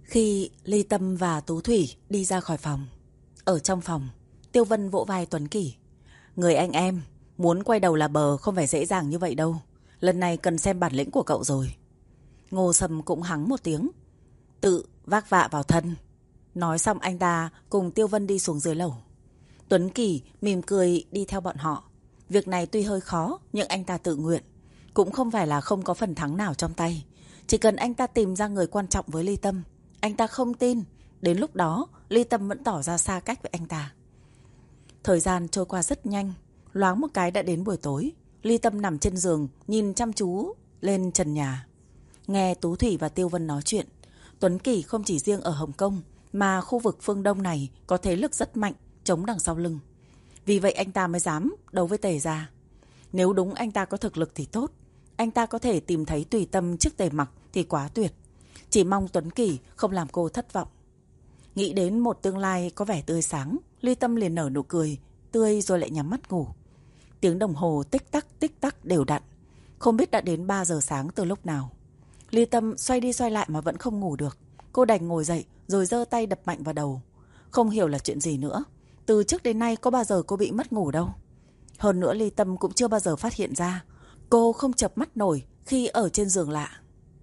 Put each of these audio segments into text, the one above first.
Khi Ly Tâm và Tú Thủy đi ra khỏi phòng, ở trong phòng, Tiêu Vân vỗ vai Tuấn Kỳ. Người anh em, muốn quay đầu là bờ không phải dễ dàng như vậy đâu. Lần này cần xem bản lĩnh của cậu rồi. Ngô Sâm cũng hắng một tiếng. Tự vác vạ vào thân. Nói xong anh ta cùng Tiêu Vân đi xuống dưới lầu. Tuấn Kỳ mỉm cười đi theo bọn họ. Việc này tuy hơi khó nhưng anh ta tự nguyện. Cũng không phải là không có phần thắng nào trong tay. Chỉ cần anh ta tìm ra người quan trọng với Ly Tâm. Anh ta không tin. Đến lúc đó Ly Tâm vẫn tỏ ra xa cách với anh ta. Thời gian trôi qua rất nhanh. Loáng một cái đã đến buổi tối. Ly Tâm nằm trên giường nhìn chăm chú lên trần nhà. Nghe Tú Thủy và Tiêu Vân nói chuyện. Tuấn Kỳ không chỉ riêng ở Hồng Kông mà khu vực phương Đông này có thế lực rất mạnh chống đằng sau lưng. Vì vậy anh ta mới dám đấu với Tề gia. Nếu đúng anh ta có thực lực thì tốt. Anh ta có thể tìm thấy Tùy Tâm trước Tề Mặc thì quá tuyệt. Chỉ mong Tuấn Kỳ không làm cô thất vọng. Nghĩ đến một tương lai có vẻ tươi sáng, Ly Tâm liền nở nụ cười tươi rồi lại nhắm mắt ngủ. Tiếng đồng hồ tích tắc đều đặn. Không biết đã đến 3 giờ sáng từ lúc nào. Ly Tâm xoay đi xoay lại mà vẫn không ngủ được. Cô đành ngồi dậy rồi giơ tay đập mạnh vào đầu. Không hiểu là chuyện gì nữa. Từ trước đến nay có bao giờ cô bị mất ngủ đâu. Hơn nữa Ly Tâm cũng chưa bao giờ phát hiện ra cô không chợp mắt nổi khi ở trên giường lạ.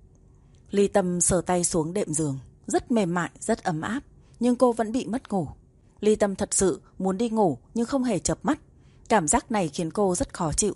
Ly Tâm sờ tay xuống đệm giường. Rất mềm mại, rất ấm áp. Nhưng cô vẫn bị mất ngủ. Ly Tâm thật sự muốn đi ngủ nhưng không hề chợp mắt. Cảm giác này khiến cô rất khó chịu.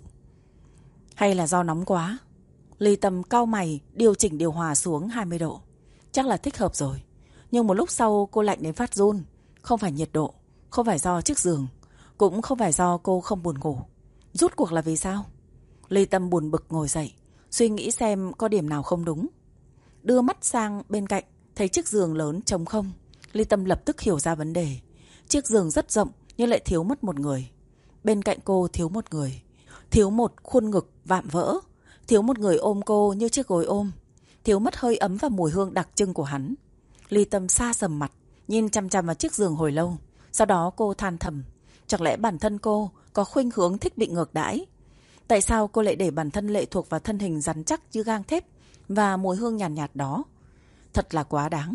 Hay là do nóng quá? Ly Tâm cau mày điều chỉnh điều hòa xuống 20 độ. Chắc là thích hợp rồi. Nhưng một lúc sau cô lạnh đến phát run. Không phải nhiệt độ, không phải do chiếc giường, cũng không phải do cô không buồn ngủ. Rốt cuộc là vì sao? Ly Tâm buồn bực ngồi dậy, suy nghĩ xem có điểm nào không đúng. Đưa mắt sang bên cạnh, thấy chiếc giường lớn trống không. Ly Tâm lập tức hiểu ra vấn đề. Chiếc giường rất rộng nhưng lại thiếu mất một người. Bên cạnh cô thiếu một người. Thiếu một khuôn ngực vạm vỡ. Thiếu một người ôm cô như chiếc gối ôm. Thiếu mất hơi ấm và mùi hương đặc trưng của hắn. Ly Tâm xa sầm mặt, nhìn chằm chằm vào chiếc giường hồi lâu. Sau đó cô than thầm. Chẳng lẽ bản thân cô có khuynh hướng thích bị ngược đãi? Tại sao cô lại để bản thân lệ thuộc vào thân hình rắn chắc như gang thép và mùi hương nhàn nhạt đó? Thật là quá đáng.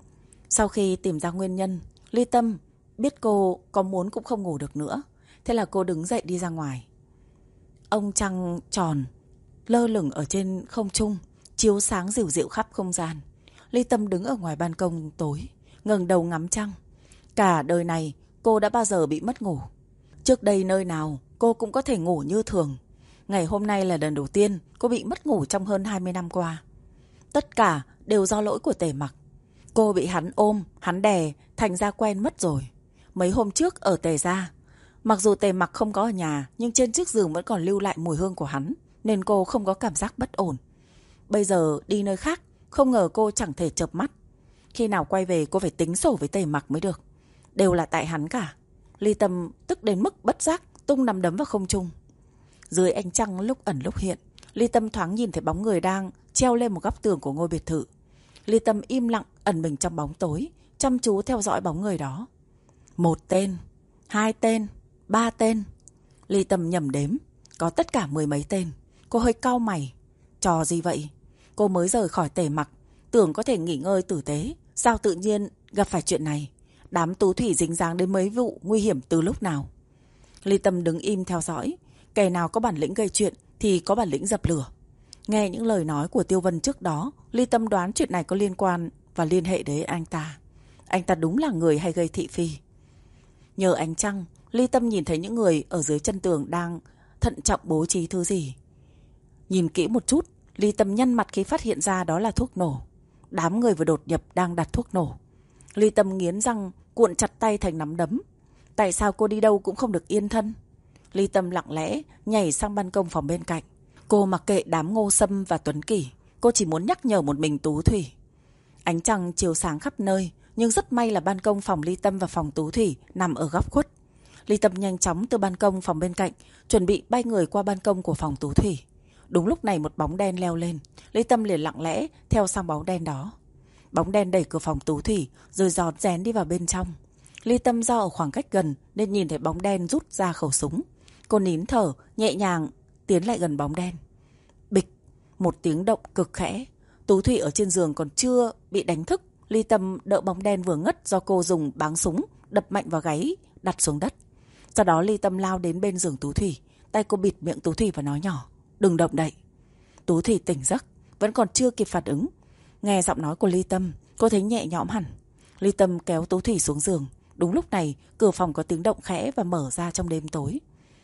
Sau khi tìm ra nguyên nhân, Ly Tâm biết cô có muốn cũng không ngủ được nữa. Thế là cô đứng dậy đi ra ngoài. Ông trăng tròn lơ lửng ở trên không trung, chiếu sáng dịu dịu khắp không gian. Ly Tâm đứng ở ngoài ban công tối, ngẩng đầu ngắm trăng. Cả đời này cô đã bao giờ bị mất ngủ. Trước đây nơi nào cô cũng có thể ngủ như thường. Ngày hôm nay là lần đầu tiên cô bị mất ngủ trong hơn 20 năm qua. Tất cả đều do lỗi của Tề Mặc. Cô bị hắn ôm, hắn đè, thành ra quen mất rồi. Mấy hôm trước ở Tề gia, mặc dù Tề Mặc không có ở nhà, nhưng trên chiếc giường vẫn còn lưu lại mùi hương của hắn, nên cô không có cảm giác bất ổn. Bây giờ đi nơi khác, không ngờ cô chẳng thể chợp mắt. Khi nào quay về cô phải tính sổ với Tề Mặc mới được. Đều là tại hắn cả. Ly Tâm tức đến mức bất giác tung nắm đấm vào không trung. Dưới ánh trăng lúc ẩn lúc hiện, Ly Tâm thoáng nhìn thấy bóng người đang treo lên một góc tường của ngôi biệt thự. Ly Tâm im lặng ẩn mình trong bóng tối, chăm chú theo dõi bóng người đó. 1 tên, 2 tên, 3 tên. Ly Tâm nhẩm đếm, có tất cả 10 mấy tên. Cô hơi cau mày. Trò gì vậy? Cô mới rời khỏi Tề Mặc, tưởng có thể nghỉ ngơi tử tế, sao tự nhiên gặp phải chuyện này? Đám Tú Thủy dính dáng đến mấy vụ nguy hiểm từ lúc nào? Ly Tâm đứng im theo dõi. Kẻ nào có bản lĩnh gây chuyện thì có bản lĩnh dập lửa. Nghe những lời nói của Tiêu Vân trước đó, Ly Tâm đoán chuyện này có liên quan và liên hệ đến anh ta. Anh ta đúng là người hay gây thị phi. Nhờ ánh trăng, Ly Tâm nhìn thấy những người ở dưới chân tường đang thận trọng bố trí thứ gì. Nhìn kỹ một chút, Ly Tâm nhăn mặt khi phát hiện ra đó là thuốc nổ. Đám người vừa đột nhập đang đặt thuốc nổ. Ly Tâm nghiến răng, cuộn chặt tay thành nắm đấm. Tại sao cô đi đâu cũng không được yên thân? Ly Tâm lặng lẽ nhảy sang ban công phòng bên cạnh. Cô mặc kệ đám Ngô Sâm và Tuấn Kỳ. Cô chỉ muốn nhắc nhở một mình Tú Thủy. Ánh trăng chiếu sáng khắp nơi, nhưng rất may là ban công phòng Ly Tâm và phòng Tú Thủy nằm ở góc khuất. Ly Tâm nhanh chóng từ ban công phòng bên cạnh, chuẩn bị bay người qua ban công của phòng Tú Thủy. Đúng lúc này một bóng đen leo lên. Ly Tâm liền lặng lẽ theo sang bóng đen đó. Bóng đen đẩy cửa phòng Tú Thủy rồi giọt rén đi vào bên trong. Ly Tâm do ở khoảng cách gần nên nhìn thấy bóng đen rút ra khẩu súng. Cô nín thở, nhẹ nhàng tiến lại gần bóng đen. Bịch, một tiếng động cực khẽ. Tú Thủy ở trên giường còn chưa bị đánh thức Ly Tâm đỡ bóng đen vừa ngất do cô dùng báng súng đập mạnh vào gáy, đặt xuống đất. Sau đó Ly Tâm lao đến bên giường Tú Thủy, tay cô bịt miệng Tú Thủy và nói nhỏ: "Đừng động đậy." Tú Thủy tỉnh giấc, vẫn còn chưa kịp phản ứng. Nghe giọng nói của Ly Tâm, cô thấy nhẹ nhõm hẳn. Ly Tâm kéo Tú Thủy xuống giường. Đúng lúc này, cửa phòng có tiếng động khẽ và mở ra trong đêm tối.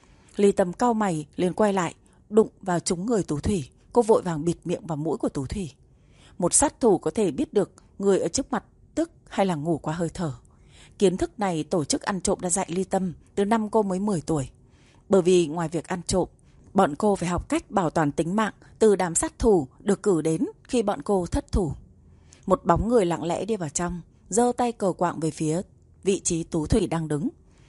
Ly Tâm cau mày liền quay lại, đụng vào trúng người Tú Thủy. Cô vội vàng bịt miệng và mũi của Tú Thủy. Một sát thủ có thể biết được người ở trước mặt tức hay là ngủ qua hơi thở. Kiến thức này tổ chức ăn trộm đã dạy Ly Tâm từ năm cô mới 10 tuổi. Bởi vì ngoài việc ăn trộm, bọn cô phải học cách bảo toàn tính mạng từ đám sát thủ được cử đến khi bọn cô thất thủ. Một bóng người lặng lẽ đi vào trong, giơ tay cờ quạng về phía vị trí Tú Thủy đang đứng.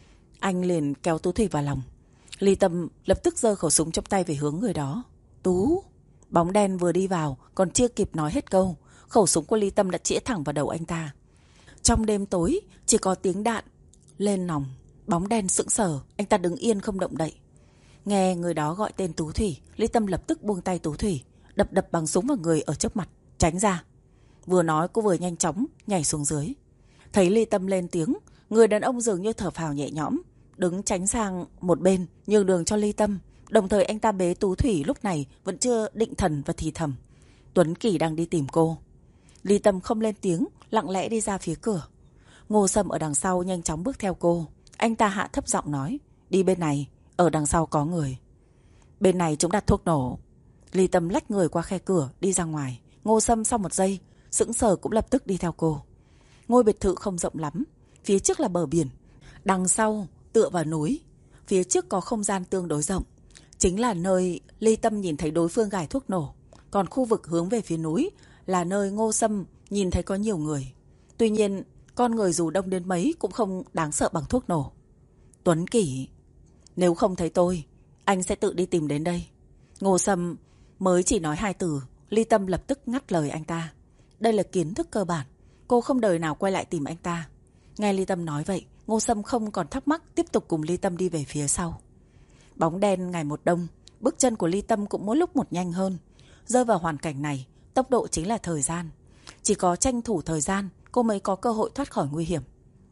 Anh liền kéo Tú Thủy vào lòng. Ly Tâm lập tức giơ khẩu súng trong tay về hướng người đó. Tú! Bóng đen vừa đi vào, còn chưa kịp nói hết câu, khẩu súng của Ly Tâm đã chĩa thẳng vào đầu anh ta. Trong đêm tối, chỉ có tiếng đạn lên nòng. Bóng đen sững sờ, anh ta đứng yên không động đậy. Nghe người đó gọi tên Tú Thủy, Ly Tâm lập tức buông tay Tú Thủy, đập bằng súng vào người ở trước mặt, tránh ra. Vừa nói cô vừa nhanh chóng nhảy xuống dưới. Thấy Ly Tâm lên tiếng, người đàn ông dường như thở phào nhẹ nhõm, đứng tránh sang một bên nhường đường cho Ly Tâm. Đồng thời anh ta bế Tú Thủy lúc này vẫn chưa định thần và thì thầm: Tuấn Kỳ đang đi tìm cô. Ly Tâm không lên tiếng, lặng lẽ đi ra phía cửa. Ngô Sâm ở đằng sau nhanh chóng bước theo cô. Anh ta hạ thấp giọng nói: Đi bên này, ở đằng sau có người. Bên này chúng đặt thuốc nổ. Ly Tâm lách người qua khe cửa đi ra ngoài. Ngô Sâm sau một giây sững sờ cũng lập tức đi theo cô. Ngôi biệt thự không rộng lắm, phía trước là bờ biển, đằng sau tựa vào núi. Phía trước có không gian tương đối rộng, chính là nơi Ly Tâm nhìn thấy đối phương gài thuốc nổ. Còn khu vực hướng về phía núi là nơi Ngô Sâm nhìn thấy có nhiều người. Tuy nhiên, con người dù đông đến mấy cũng không đáng sợ bằng thuốc nổ. Tuấn Kỳ, nếu không thấy tôi, anh sẽ tự đi tìm đến đây. Ngô Sâm mới chỉ nói 2 từ, Ly Tâm lập tức ngắt lời anh ta. Đây là kiến thức cơ bản, cô không đời nào quay lại tìm anh ta. Nghe Ly Tâm nói vậy, Ngô Sâm không còn thắc mắc, tiếp tục cùng Ly Tâm đi về phía sau. Bóng đen ngày một đông, bước chân của Ly Tâm cũng mỗi lúc một nhanh hơn. Rơi vào hoàn cảnh này, tốc độ chính là thời gian. Chỉ có tranh thủ thời gian, cô mới có cơ hội thoát khỏi nguy hiểm.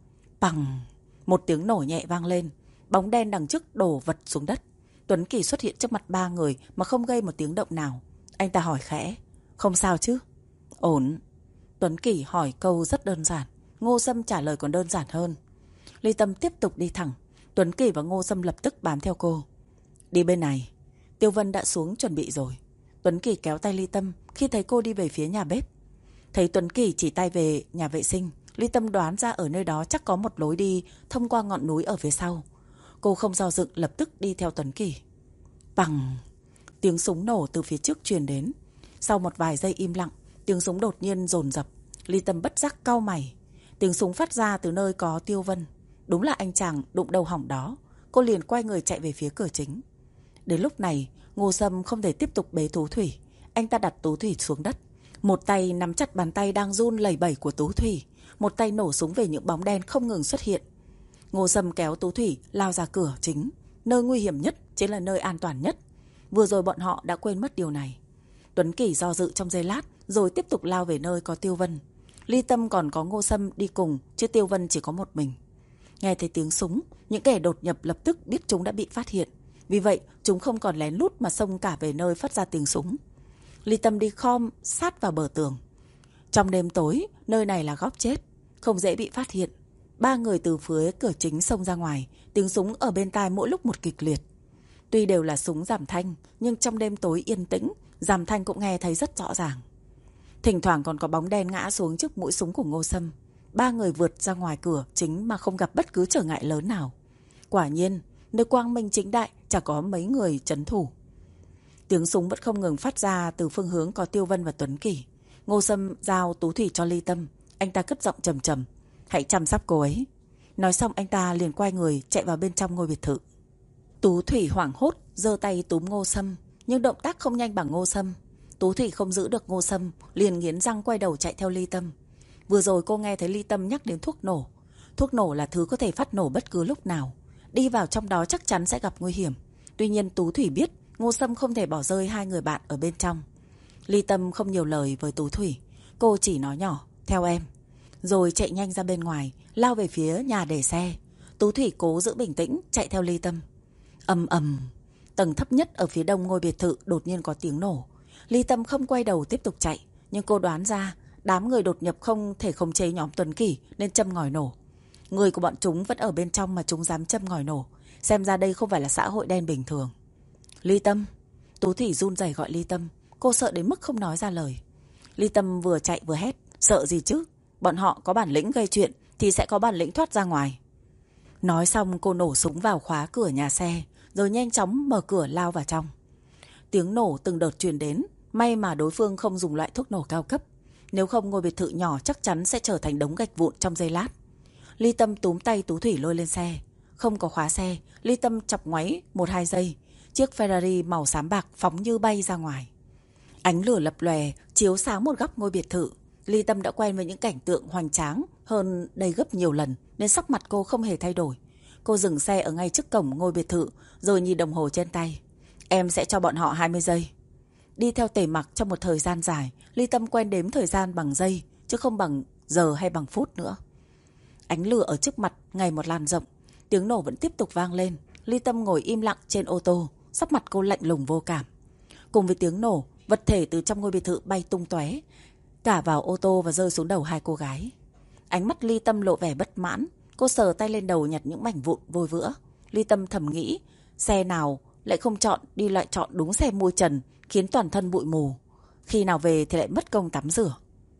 Bằng! Một tiếng nổ nhẹ vang lên, bóng đen đằng trước đổ vật xuống đất. Tuấn Kỳ xuất hiện trước mặt 3 người mà không gây một tiếng động nào. Anh ta hỏi khẽ: Không sao chứ? Ổn. Tuấn Kỳ hỏi câu rất đơn giản, Ngô Sâm trả lời còn đơn giản hơn. Ly Tâm tiếp tục đi thẳng. Tuấn Kỳ và Ngô Sâm lập tức bám theo cô. Đi bên này. Tiêu Vân đã xuống chuẩn bị rồi. Tuấn Kỳ kéo tay Ly Tâm khi thấy cô đi về phía nhà bếp. Thấy Tuấn Kỳ chỉ tay về nhà vệ sinh, Ly Tâm đoán ra ở nơi đó chắc có một lối đi thông qua ngọn núi ở phía sau. Cô không do dự lập tức đi theo Tuấn Kỳ. Bằng! Tiếng súng nổ từ phía trước truyền đến. Sau một vài giây im lặng, tiếng súng đột nhiên dồn dập. Ly Tâm bất giác cau mày. Tiếng súng phát ra từ nơi có Tiêu Vân. Đúng là anh chàng đụng đầu hỏng đó. Cô liền quay người chạy về phía cửa chính. Đến lúc này, Ngô Sâm không thể tiếp tục bế Tú Thủy. Anh ta đặt Tú Thủy xuống đất. Một tay nắm chặt bàn tay đang run lẩy bẩy của Tú Thủy, một tay nổ súng về những bóng đen không ngừng xuất hiện. Ngô Sâm kéo Tú Thủy lao ra cửa chính. Nơi nguy hiểm nhất chính là nơi an toàn nhất. Vừa rồi bọn họ đã quên mất điều này. Tuấn Kỳ do dự trong giây lát rồi tiếp tục lao về nơi có Tiêu Vân. Ly Tâm còn có Ngô Sâm đi cùng, chứ Tiêu Vân chỉ có một mình. Nghe thấy tiếng súng, những kẻ đột nhập lập tức biết chúng đã bị phát hiện. Vì vậy, chúng không còn lén lút mà xông cả về nơi phát ra tiếng súng. Ly Tâm đi khom sát vào bờ tường. Trong đêm tối, nơi này là góc chết, không dễ bị phát hiện. 3 người từ phía cửa chính xông ra ngoài, tiếng súng ở bên tai mỗi lúc một kịch liệt. Tuy đều là súng giảm thanh, nhưng trong đêm tối yên tĩnh, giảm thanh cũng nghe thấy rất rõ ràng. Thỉnh thoảng còn có bóng đen ngã xuống trước mũi súng của Ngô Sâm. 3 người vượt ra ngoài cửa chính mà không gặp bất cứ trở ngại lớn nào. Quả nhiên, nơi quang minh chính đại chả có mấy người trấn thủ. Tiếng súng vẫn không ngừng phát ra từ phương hướng có Tiêu Vân và Tuấn Kỳ. Ngô Sâm giao Tú Thủy cho Ly Tâm. Anh ta cất giọng trầm trầm: Hãy chăm sóc cô ấy. Nói xong anh ta liền quay người chạy vào bên trong ngôi biệt thự. Tú Thủy hoảng hốt giơ tay túm Ngô Sâm, nhưng động tác không nhanh bằng Ngô Sâm. Tú Thủy không giữ được Ngô Sâm, liền nghiến răng quay đầu chạy theo Ly Tâm. Vừa rồi cô nghe thấy Ly Tâm nhắc đến thuốc nổ. Thuốc nổ là thứ có thể phát nổ bất cứ lúc nào. Đi vào trong đó chắc chắn sẽ gặp nguy hiểm. Tuy nhiên Tú Thủy biết Ngô Sâm không thể bỏ rơi 2 người bạn ở bên trong. Ly Tâm không nhiều lời với Tú Thủy. Cô chỉ nói nhỏ: Theo em. rồi chạy nhanh ra bên ngoài, lao về phía nhà để xe. Tú Thủy cố giữ bình tĩnh, chạy theo Ly Tâm. Ầm ầm, tầng thấp nhất ở phía đông ngôi biệt thự đột nhiên có tiếng nổ. Ly Tâm không quay đầu tiếp tục chạy, nhưng cô đoán ra đám người đột nhập không thể khống chế nhóm Tuấn Kỷ nên châm ngòi nổ. Người của bọn chúng vẫn ở bên trong mà chúng dám châm ngòi nổ, xem ra đây không phải là xã hội đen bình thường. Ly Tâm. Tú Thủy run rẩy gọi Ly Tâm. Cô sợ đến mức không nói ra lời. Ly Tâm vừa chạy vừa hét. Sợ gì chứ? Bọn họ có bản lĩnh gây chuyện thì sẽ có bản lĩnh thoát ra ngoài. Nói xong cô nổ súng vào khóa cửa nhà xe, rồi nhanh chóng mở cửa lao vào trong. Tiếng nổ từng đợt truyền đến. May mà đối phương không dùng loại thuốc nổ cao cấp, nếu không ngôi biệt thự nhỏ chắc chắn sẽ trở thành đống gạch vụn trong giây lát. Ly Tâm túm tay Tú Thủy lôi lên xe. Không có khóa xe, Ly Tâm chọc ngoáy 1-2 giây, chiếc Ferrari màu xám bạc phóng như bay ra ngoài. Ánh lửa lập lòe chiếu sáng một góc ngôi biệt thự. Ly Tâm đã quen với những cảnh tượng hoành tráng hơn đây gấp nhiều lần, nên sắc mặt cô không hề thay đổi. Cô dừng xe ở ngay trước cổng ngôi biệt thự, rồi nhìn đồng hồ trên tay. Em sẽ cho bọn họ 20 giây. Đi theo Tề Mặc trong một thời gian dài, Ly Tâm quen đếm thời gian bằng giây, chứ không bằng giờ hay bằng phút nữa. Ánh lửa ở trước mặt ngày một lan rộng, tiếng nổ vẫn tiếp tục vang lên. Ly Tâm ngồi im lặng trên ô tô, sắc mặt cô lạnh lùng vô cảm. Cùng với tiếng nổ, vật thể từ trong ngôi biệt thự bay tung tóe cả vào ô tô và rơi xuống đầu hai cô gái. Ánh mắt Ly Tâm lộ vẻ bất mãn, cô sờ tay lên đầu nhặt những mảnh vụn vôi vữa. Ly Tâm thầm nghĩ, xe nào lại không chọn đúng xe mui trần, khiến toàn thân bụi mù. Khi nào về thì lại mất công tắm rửa.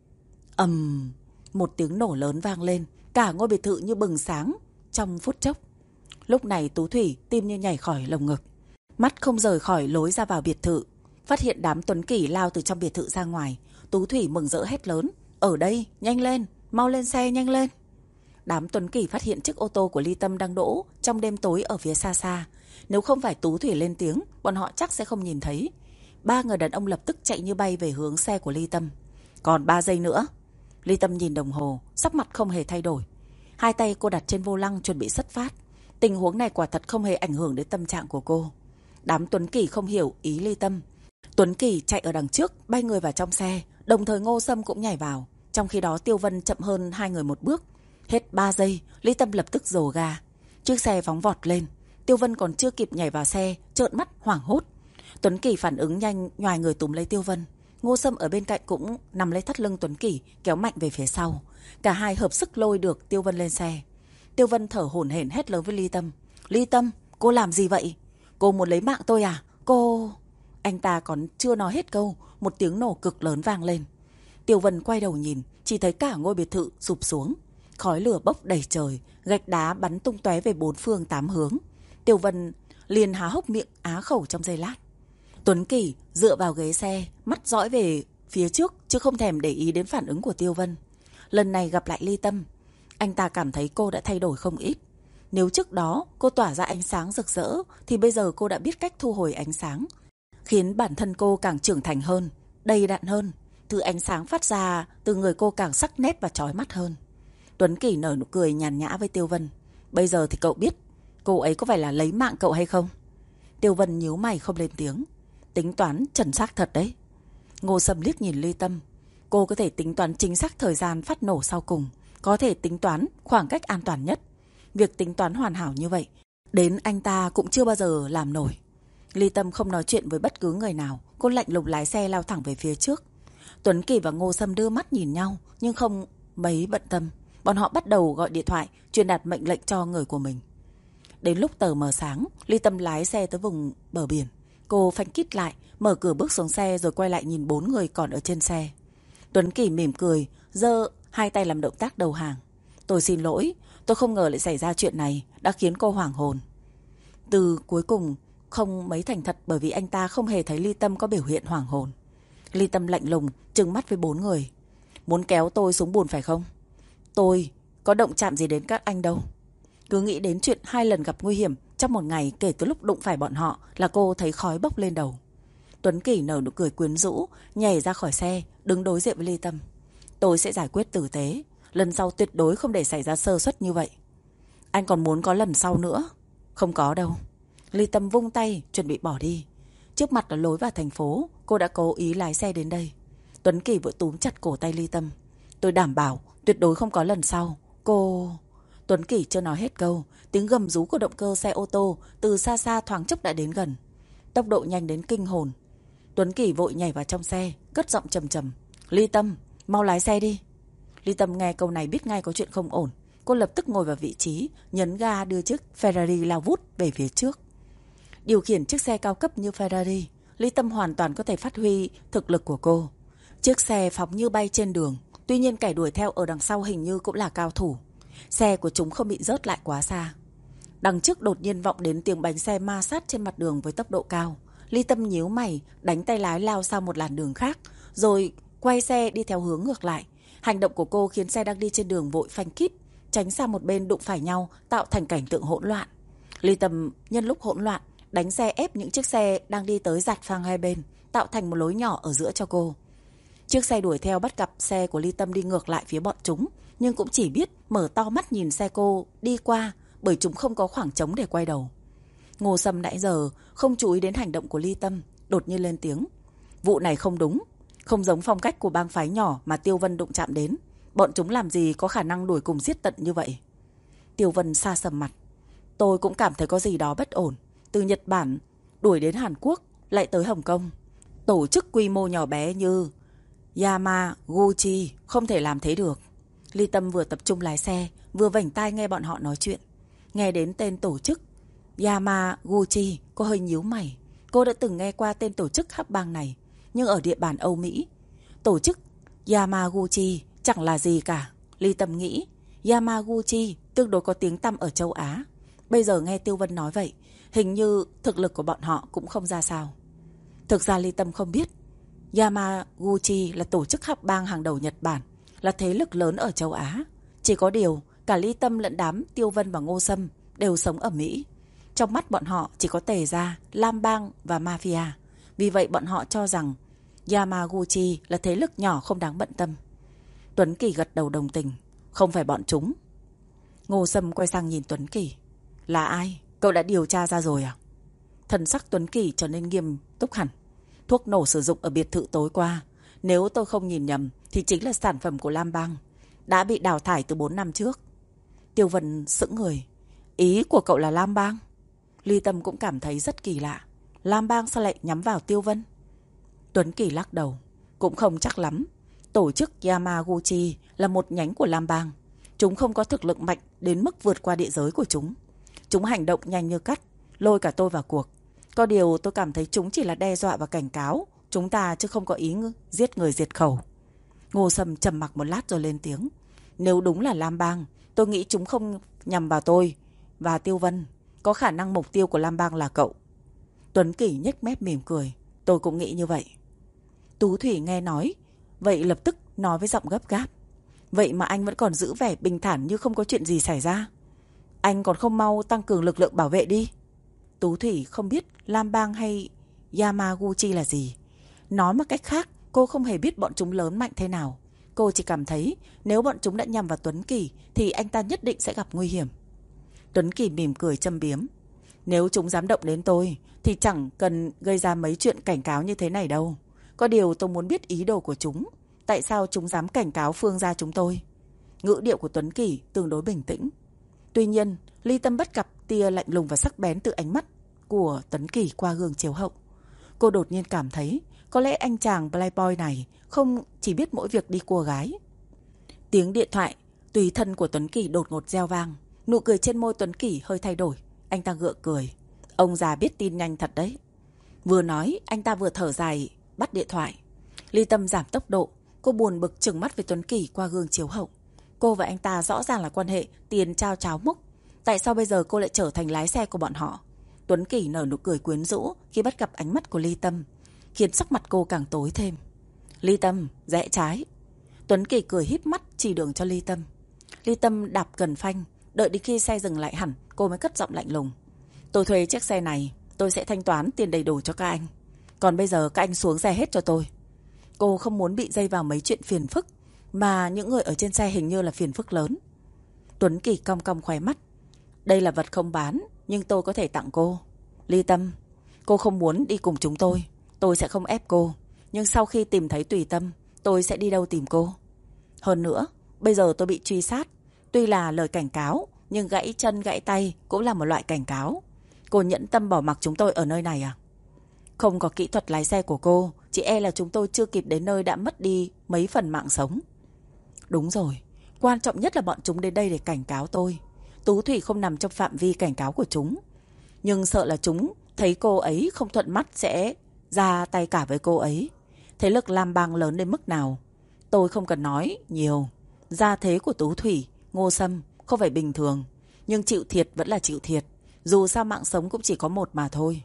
Một tiếng nổ lớn vang lên, cả ngôi biệt thự như bừng sáng trong phút chốc. Lúc này Tú Thủy tim như nhảy khỏi lồng ngực, mắt không rời khỏi lối ra vào biệt thự. Phát hiện đám Tuấn Kỷ lao từ trong biệt thự ra ngoài, Tú Thủy mừng rỡ hét lớn. Ở đây, nhanh lên, mau lên xe, nhanh lên. Đám Tuấn Kỷ phát hiện chiếc ô tô của Ly Tâm đang đỗ trong đêm tối ở phía xa xa. Nếu không phải Tú Thủy lên tiếng, bọn họ chắc sẽ không nhìn thấy. 3 người đàn ông lập tức chạy như bay về hướng xe của Ly Tâm. Còn 3 giây nữa. Ly Tâm nhìn đồng hồ, sắc mặt không hề thay đổi. Hai tay cô đặt trên vô lăng chuẩn bị xuất phát. Tình huống này quả thật không hề ảnh hưởng đến tâm trạng của cô. Đám Tuấn Kỷ không hiểu ý Ly Tâm. Tuấn Kỷ chạy ở đằng trước, bay người vào trong xe, đồng thời Ngô Sâm cũng nhảy vào. Trong khi đó Tiêu Vân chậm hơn hai người một bước. Hết 3 giây, Ly Tâm lập tức rồ ga. Chiếc xe phóng vọt lên. Tiêu Vân còn chưa kịp nhảy vào xe, trợn mắt hoảng hốt. Tuấn Kỷ phản ứng nhanh, nhoài người túm lấy Tiêu Vân. Ngô Sâm ở bên cạnh cũng nằm lấy thắt lưng Tuấn Kỷ, kéo mạnh về phía sau. Cả hai hợp sức lôi được Tiêu Vân lên xe. Tiêu Vân thở hổn hển hét lớn với Ly Tâm. Ly Tâm, cô làm gì vậy? Cô muốn lấy mạng tôi à? Cô... Anh ta còn chưa nói hết câu, một tiếng nổ cực lớn vang lên. Tiêu Vân quay đầu nhìn, chỉ thấy cả ngôi biệt thự sụp xuống. Khói lửa bốc đầy trời, gạch đá bắn tung tóe về 4 phương 8 hướng. Tiêu Vân liền há hốc miệng á khẩu trong giây lát. Tuấn Kỷ dựa vào ghế xe, mắt dõi về phía trước chứ không thèm để ý đến phản ứng của Tiêu Vân. Lần này gặp lại Ly Tâm, anh ta cảm thấy cô đã thay đổi không ít. Nếu trước đó cô tỏa ra ánh sáng rực rỡ, thì bây giờ cô đã biết cách thu hồi ánh sáng, khiến bản thân cô càng trưởng thành hơn, đầy đặn hơn. Thứ ánh sáng phát ra từ người cô càng sắc nét và chói mắt hơn. Tuấn Kỷ nở nụ cười nhàn nhã với Tiêu Vân. Bây giờ thì cậu biết cô ấy có phải là lấy mạng cậu hay không? Tiêu Vân nhíu mày không lên tiếng. Tính toán chuẩn xác thật đấy. Ngô Sâm liếc nhìn Ly Tâm. Cô có thể tính toán chính xác thời gian phát nổ sau cùng, có thể tính toán khoảng cách an toàn nhất. Việc tính toán hoàn hảo như vậy, đến anh ta cũng chưa bao giờ làm nổi. Ly Tâm không nói chuyện với bất cứ người nào. Cô lạnh lùng lái xe lao thẳng về phía trước. Tuấn Kỷ và Ngô Sâm đưa mắt nhìn nhau, nhưng không mấy bận tâm. Bọn họ bắt đầu gọi điện thoại, truyền đạt mệnh lệnh cho người của mình. Đến lúc tờ mờ sáng, Ly Tâm lái xe tới vùng bờ biển. Cô phanh kít lại, mở cửa bước xuống xe rồi quay lại nhìn 4 người còn ở trên xe. Tuấn Kỷ mỉm cười, giơ hai tay làm động tác đầu hàng. Tôi xin lỗi, tôi không ngờ lại xảy ra chuyện này, đã khiến cô hoảng hồn. Từ cuối cùng không mấy thành thật, bởi vì anh ta không hề thấy Ly Tâm có biểu hiện hoảng hồn. Ly Tâm lạnh lùng trừng mắt với 4 người. Muốn kéo tôi xuống bùn phải không? Tôi có động chạm gì đến các anh đâu. Cứ nghĩ đến chuyện 2 lần gặp nguy hiểm trong một ngày kể từ lúc đụng phải bọn họ là cô thấy khói bốc lên đầu. Tuấn Kỷ nở nụ cười quyến rũ, nhảy ra khỏi xe, đứng đối diện với Ly Tâm. Tôi sẽ giải quyết tử tế, lần sau tuyệt đối không để xảy ra sơ suất như vậy. Anh còn muốn có lần sau nữa? Không có đâu. Ly Tâm vung tay chuẩn bị bỏ đi. Trước mặt là lối vào thành phố, cô đã cố ý lái xe đến đây. Tuấn Kỷ vừa túm chặt cổ tay Ly Tâm. Tôi đảm bảo Tuyệt đối không có lần sau. Cô... Tuấn Kỷ chưa nói hết câu, tiếng gầm rú của động cơ xe ô tô từ xa xa thoáng chốc đã đến gần. Tốc độ nhanh đến kinh hồn. Tuấn Kỷ vội nhảy vào trong xe, cất giọng trầm trầm. Ly Tâm, mau lái xe đi. Ly Tâm nghe câu này biết ngay có chuyện không ổn. Cô lập tức ngồi vào vị trí, nhấn ga đưa chiếc Ferrari lao vút về phía trước. Điều khiển chiếc xe cao cấp như Ferrari, Ly Tâm hoàn toàn có thể phát huy thực lực của cô. Chiếc xe phóng như bay trên đường, tuy nhiên kẻ đuổi theo ở đằng sau hình như cũng là cao thủ. Xe của chúng không bị rớt lại quá xa. Đằng trước đột nhiên vọng đến tiếng bánh xe ma sát trên mặt đường với tốc độ cao. Ly Tâm nhíu mày, đánh tay lái lao sang một làn đường khác, rồi quay xe đi theo hướng ngược lại. Hành động của cô khiến xe đang đi trên đường vội phanh kít, tránh sang một bên đụng phải nhau, tạo thành cảnh tượng hỗn loạn. Ly Tâm nhân lúc hỗn loạn, đánh xe ép những chiếc xe đang đi tới dạt phang hai bên, tạo thành một lối nhỏ ở giữa cho cô. Chiếc xe đuổi theo bắt gặp xe của Ly Tâm đi ngược lại phía bọn chúng, nhưng cũng chỉ biết mở to mắt nhìn xe cô đi qua, bởi chúng không có khoảng trống để quay đầu. Ngô Sâm nãy giờ không chú ý đến hành động của Ly Tâm, đột nhiên lên tiếng. Vụ này không đúng, không giống phong cách của bang phái nhỏ mà Tiêu Vân đụng chạm đến. Bọn chúng làm gì có khả năng đuổi cùng giết tận như vậy? Tiêu Vân sa sầm mặt. Tôi cũng cảm thấy có gì đó bất ổn. Từ Nhật Bản đuổi đến Hàn Quốc, lại tới Hồng Kông. Tổ chức quy mô nhỏ bé như Yamaguchi không thể làm thế được. Ly Tâm vừa tập trung lái xe, vừa vểnh tai nghe bọn họ nói chuyện. Nghe đến tên tổ chức Yamaguchi, cô hơi nhíu mày. Cô đã từng nghe qua tên tổ chức hắc bang này, nhưng ở địa bàn Âu Mỹ. Tổ chức Yamaguchi chẳng là gì cả. Ly Tâm nghĩ Yamaguchi tương đối có tiếng tăm ở châu Á. Bây giờ nghe Tiêu Vân nói vậy, hình như thực lực của bọn họ cũng không ra sao. Thực ra Ly Tâm không biết Yamaguchi là tổ chức hắc bang hàng đầu Nhật Bản, là thế lực lớn ở châu Á. Chỉ có điều cả Ly Tâm lẫn đám Tiêu Vân và Ngô Sâm đều sống ở Mỹ. Trong mắt bọn họ chỉ có Tề gia, Lam bang và Mafia. Vì vậy bọn họ cho rằng Yamaguchi là thế lực nhỏ không đáng bận tâm. Tuấn Kỳ gật đầu đồng tình. Không phải bọn chúng. Ngô Sâm quay sang nhìn Tuấn Kỳ. Là ai? Cậu đã điều tra ra rồi à? Thần sắc Tuấn Kỳ trở nên nghiêm túc hẳn. Thuốc nổ sử dụng ở biệt thự tối qua, nếu tôi không nhìn nhầm thì chính là sản phẩm của Lam bang, đã bị đào thải từ 4 năm trước. Tiêu Vân sững người. Ý của cậu là Lam bang? Ly Tâm cũng cảm thấy rất kỳ lạ. Lam bang sao lại nhắm vào Tiêu Vân? Tuấn Kỳ lắc đầu. Cũng không chắc lắm. Tổ chức Yamaguchi là một nhánh của Lam bang. Chúng không có thực lực mạnh đến mức vượt qua địa giới của chúng. Chúng hành động nhanh như cắt, lôi cả tôi vào cuộc. Có điều tôi cảm thấy chúng chỉ là đe dọa và cảnh cáo chúng ta, chứ không có ý giết người diệt khẩu. Ngô Sâm trầm mặc một lát rồi lên tiếng. Nếu đúng là Lam bang, tôi nghĩ chúng không nhằm vào tôi và Tiêu Vân. Có khả năng mục tiêu của Lam bang là cậu. Tuấn Kỳ nhếch mép mỉm cười. Tôi cũng nghĩ như vậy. Tú Thủy nghe nói vậy lập tức nói với giọng gấp gáp. Vậy mà anh vẫn còn giữ vẻ bình thản như không có chuyện gì xảy ra. Anh còn không mau tăng cường lực lượng bảo vệ đi. Tú Thủy không biết Lam bang hay Yamaguchi là gì. Nói một cách khác, cô không hề biết bọn chúng lớn mạnh thế nào. Cô chỉ cảm thấy nếu bọn chúng đã nhằm vào Tuấn Kỳ thì anh ta nhất định sẽ gặp nguy hiểm. Tuấn Kỳ mỉm cười châm biếm. Nếu chúng dám động đến tôi thì chẳng cần gây ra mấy chuyện cảnh cáo như thế này đâu. Có điều tôi muốn biết ý đồ của chúng. Tại sao chúng dám cảnh cáo Phương gia chúng tôi? Ngữ điệu của Tuấn Kỳ tương đối bình tĩnh. Tuy nhiên, Ly Tâm bắt gặp tia lạnh lùng và sắc bén từ ánh mắt của Tuấn Kỳ qua gương chiếu hậu. Cô đột nhiên cảm thấy có lẽ anh chàng playboy này không chỉ biết mỗi việc đi cua gái. Tiếng điện thoại tùy thân của Tuấn Kỳ đột ngột reo vang. Nụ cười trên môi Tuấn Kỳ hơi thay đổi. Anh ta gượng cười. Ông già biết tin nhanh thật đấy. Vừa nói, anh ta vừa thở dài bắt điện thoại. Ly Tâm giảm tốc độ. Cô buồn bực trừng mắt với Tuấn Kỳ qua gương chiếu hậu. Cô và anh ta rõ ràng là quan hệ tiền trao cháo múc. Tại sao bây giờ cô lại trở thành lái xe của bọn họ? Tuấn Kỳ nở nụ cười quyến rũ khi bắt gặp ánh mắt của Ly Tâm, khiến sắc mặt cô càng tối thêm. Ly Tâm, rẽ trái. Tuấn Kỳ cười híp mắt chỉ đường cho Ly Tâm. Ly Tâm đạp gần phanh, đợi đến khi xe dừng lại hẳn, cô mới cất giọng lạnh lùng. Tôi thuê chiếc xe này, tôi sẽ thanh toán tiền đầy đủ cho các anh. Còn bây giờ các anh xuống xe hết cho tôi. Cô không muốn bị dây vào mấy chuyện phiền phức, mà những người ở trên xe hình như là phiền phức lớn. Tuấn Kỳ cong cong khóe mắt. Đây là vật không bán, nhưng tôi có thể tặng cô. Ly Tâm, cô không muốn đi cùng chúng tôi sẽ không ép cô. Nhưng sau khi tìm thấy Tùy Tâm, tôi sẽ đi đâu tìm cô. Hơn nữa, bây giờ tôi bị truy sát. Tuy là lời cảnh cáo, nhưng gãy chân gãy tay cũng là một loại cảnh cáo. Cô nhẫn tâm bỏ mặc chúng tôi ở nơi này à? Không có kỹ thuật lái xe của cô, chỉ e là chúng tôi chưa kịp đến nơi đã mất đi mấy phần mạng sống. Đúng rồi, quan trọng nhất là bọn chúng đến đây để cảnh cáo tôi. Tú Thủy không nằm trong phạm vi cảnh cáo của chúng, nhưng sợ là chúng thấy cô ấy không thuận mắt sẽ ra tay cả với cô ấy. Thế lực Lam Bang lớn đến mức nào tôi không cần nói nhiều. Gia thế của Tú Thủy, Ngô Sâm không phải bình thường, nhưng chịu thiệt vẫn là chịu thiệt. Dù sao mạng sống cũng chỉ có một mà thôi.